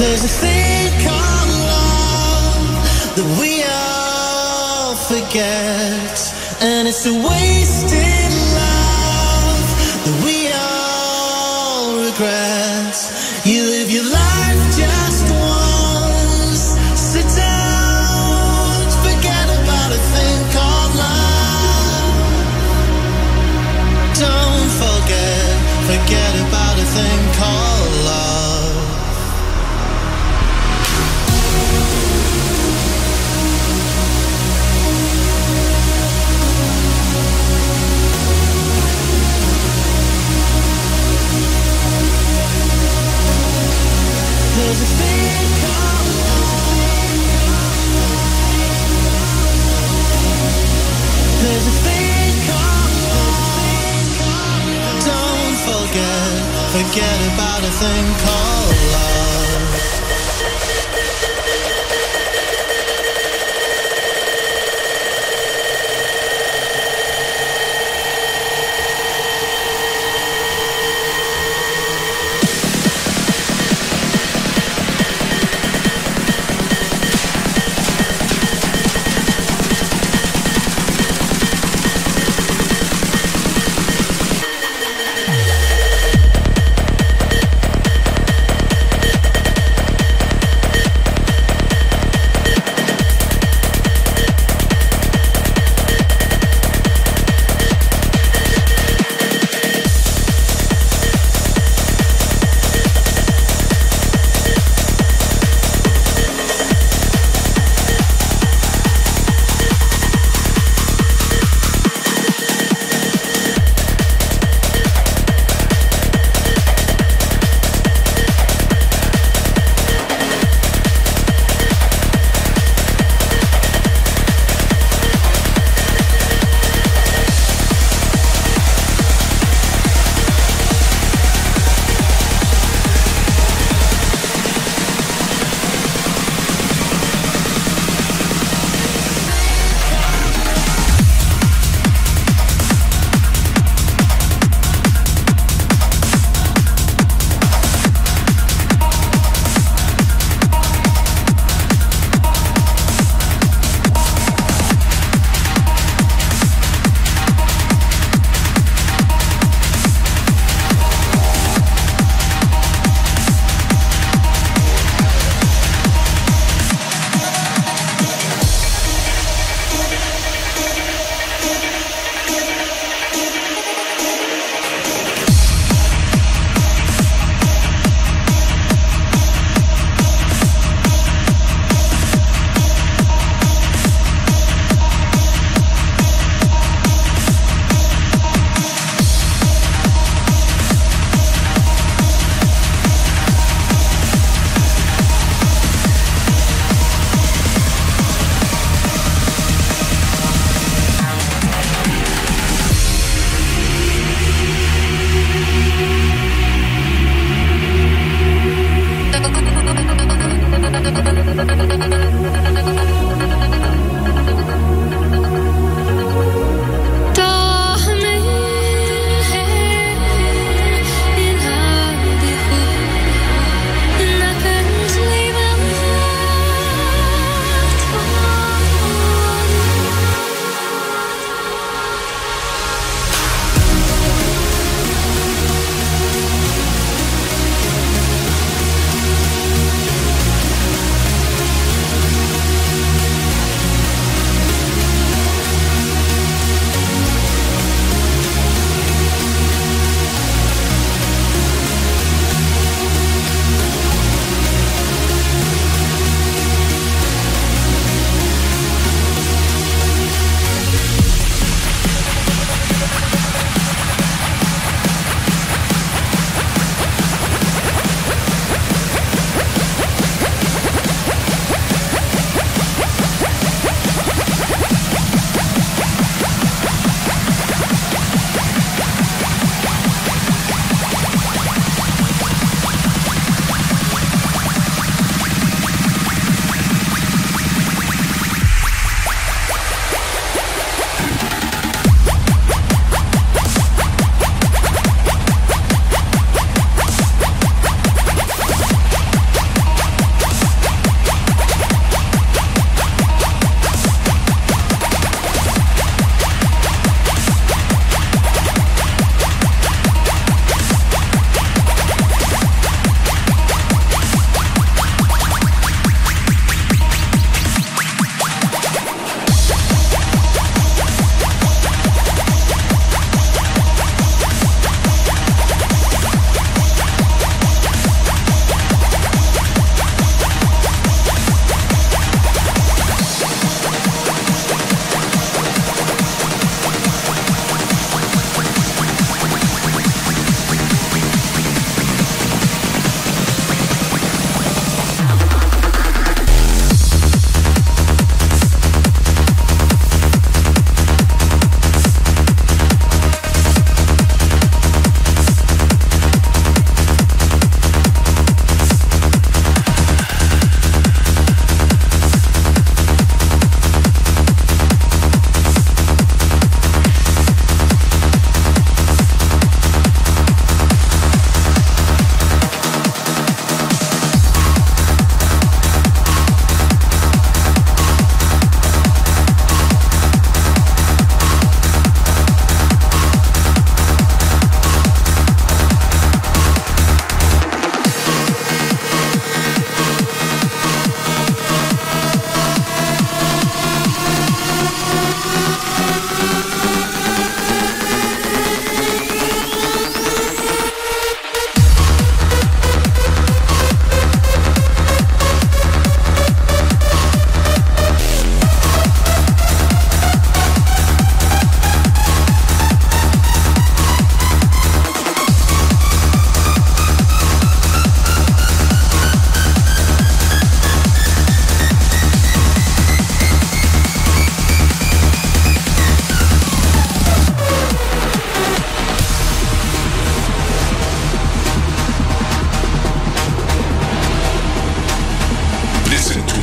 There's a thing called love that we all forget, and it's a wasted love that we all regret. You live your life just once, sit down, forget about a thing called love. Don't forget, forget about a thing called love. There's a thing called love. There's a thing called love. Don't forget, forget about a thing called love.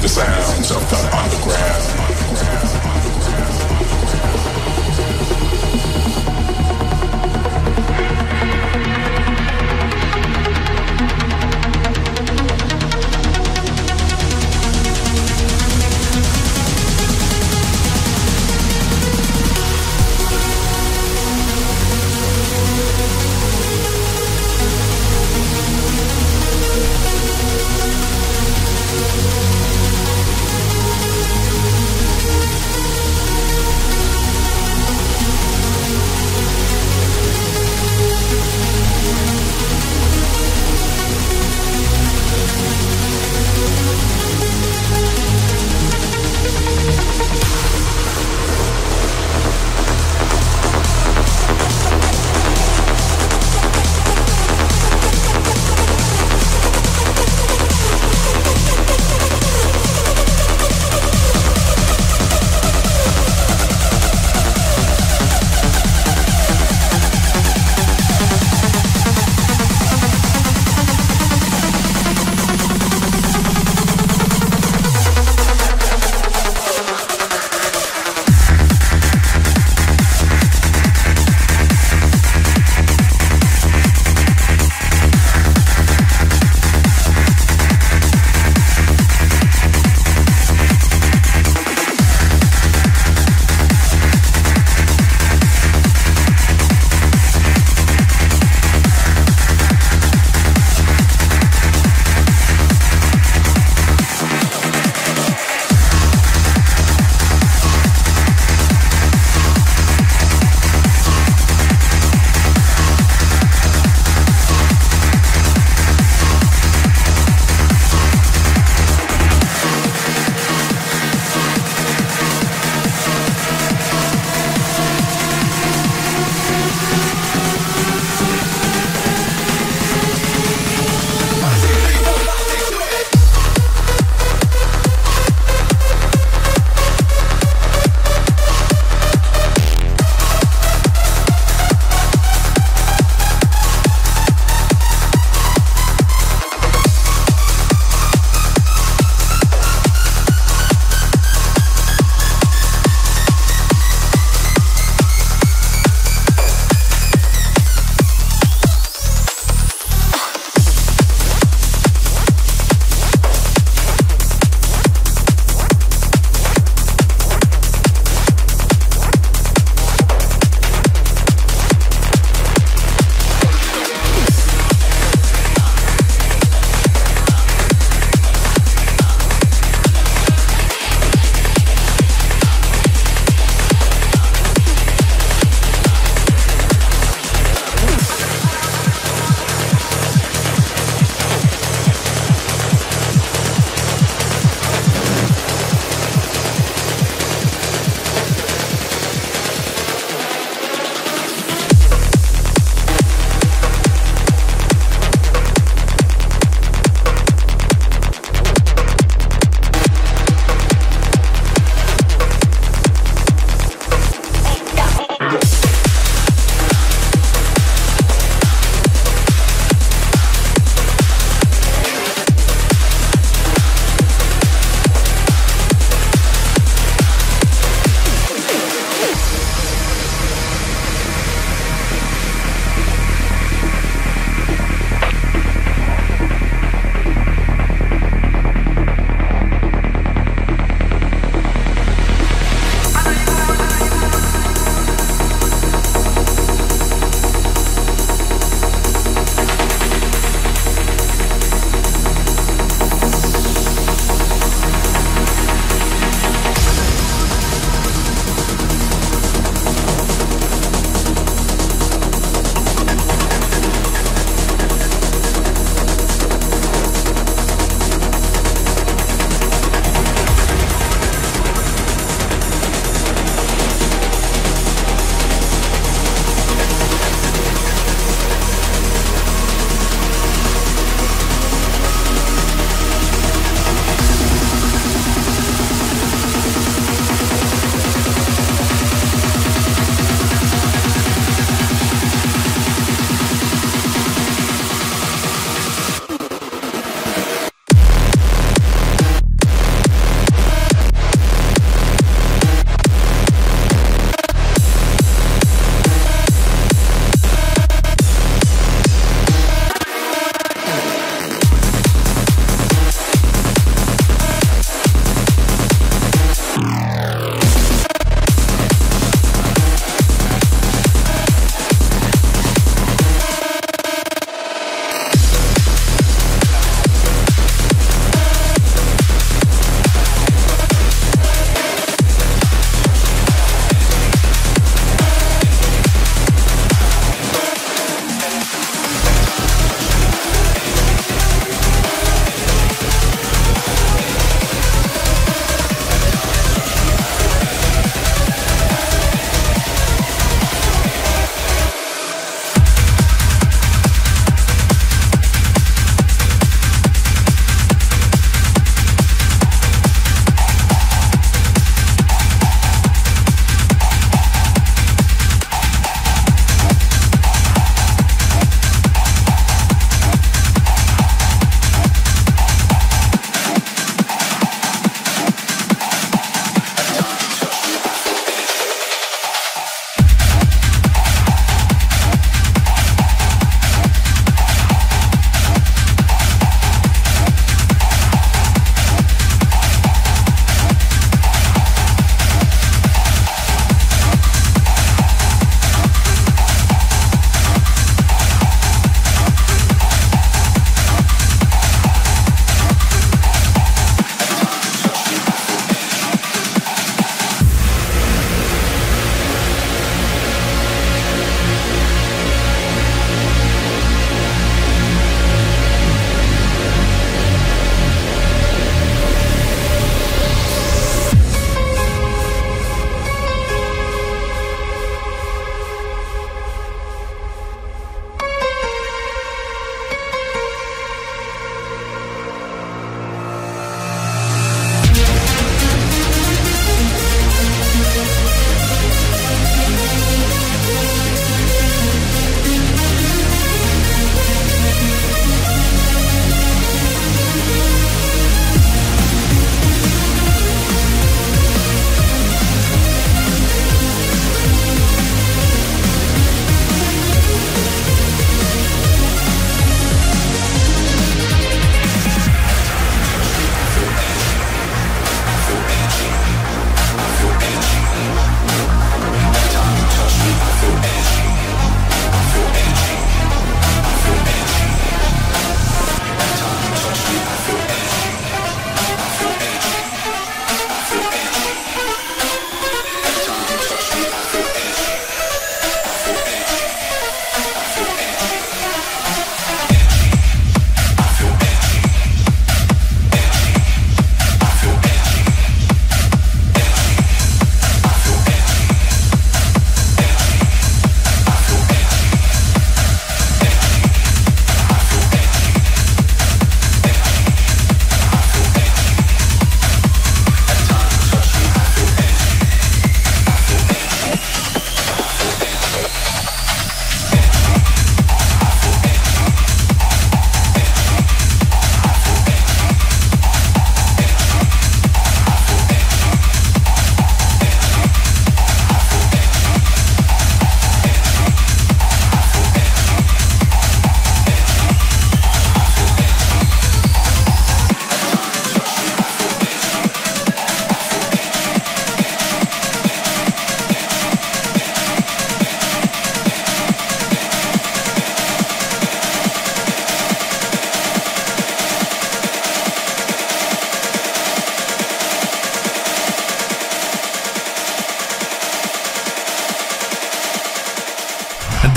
the sounds of the underground.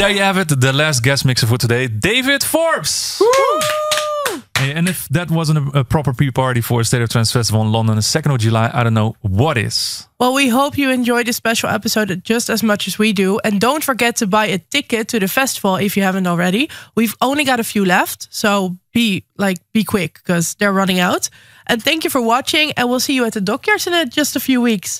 there you have it, the last guest mixer for today, David Forbes. Hey, and if that wasn't a, a proper pre-party for State of Trance Festival in London, the second of July, I don't know what is. Well, we hope you enjoyed this special episode just as much as we do. And don't forget to buy a ticket to the festival if you haven't already. We've only got a few left, so be like be quick because they're running out. And thank you for watching, and we'll see you at the Dockyards in just a few weeks.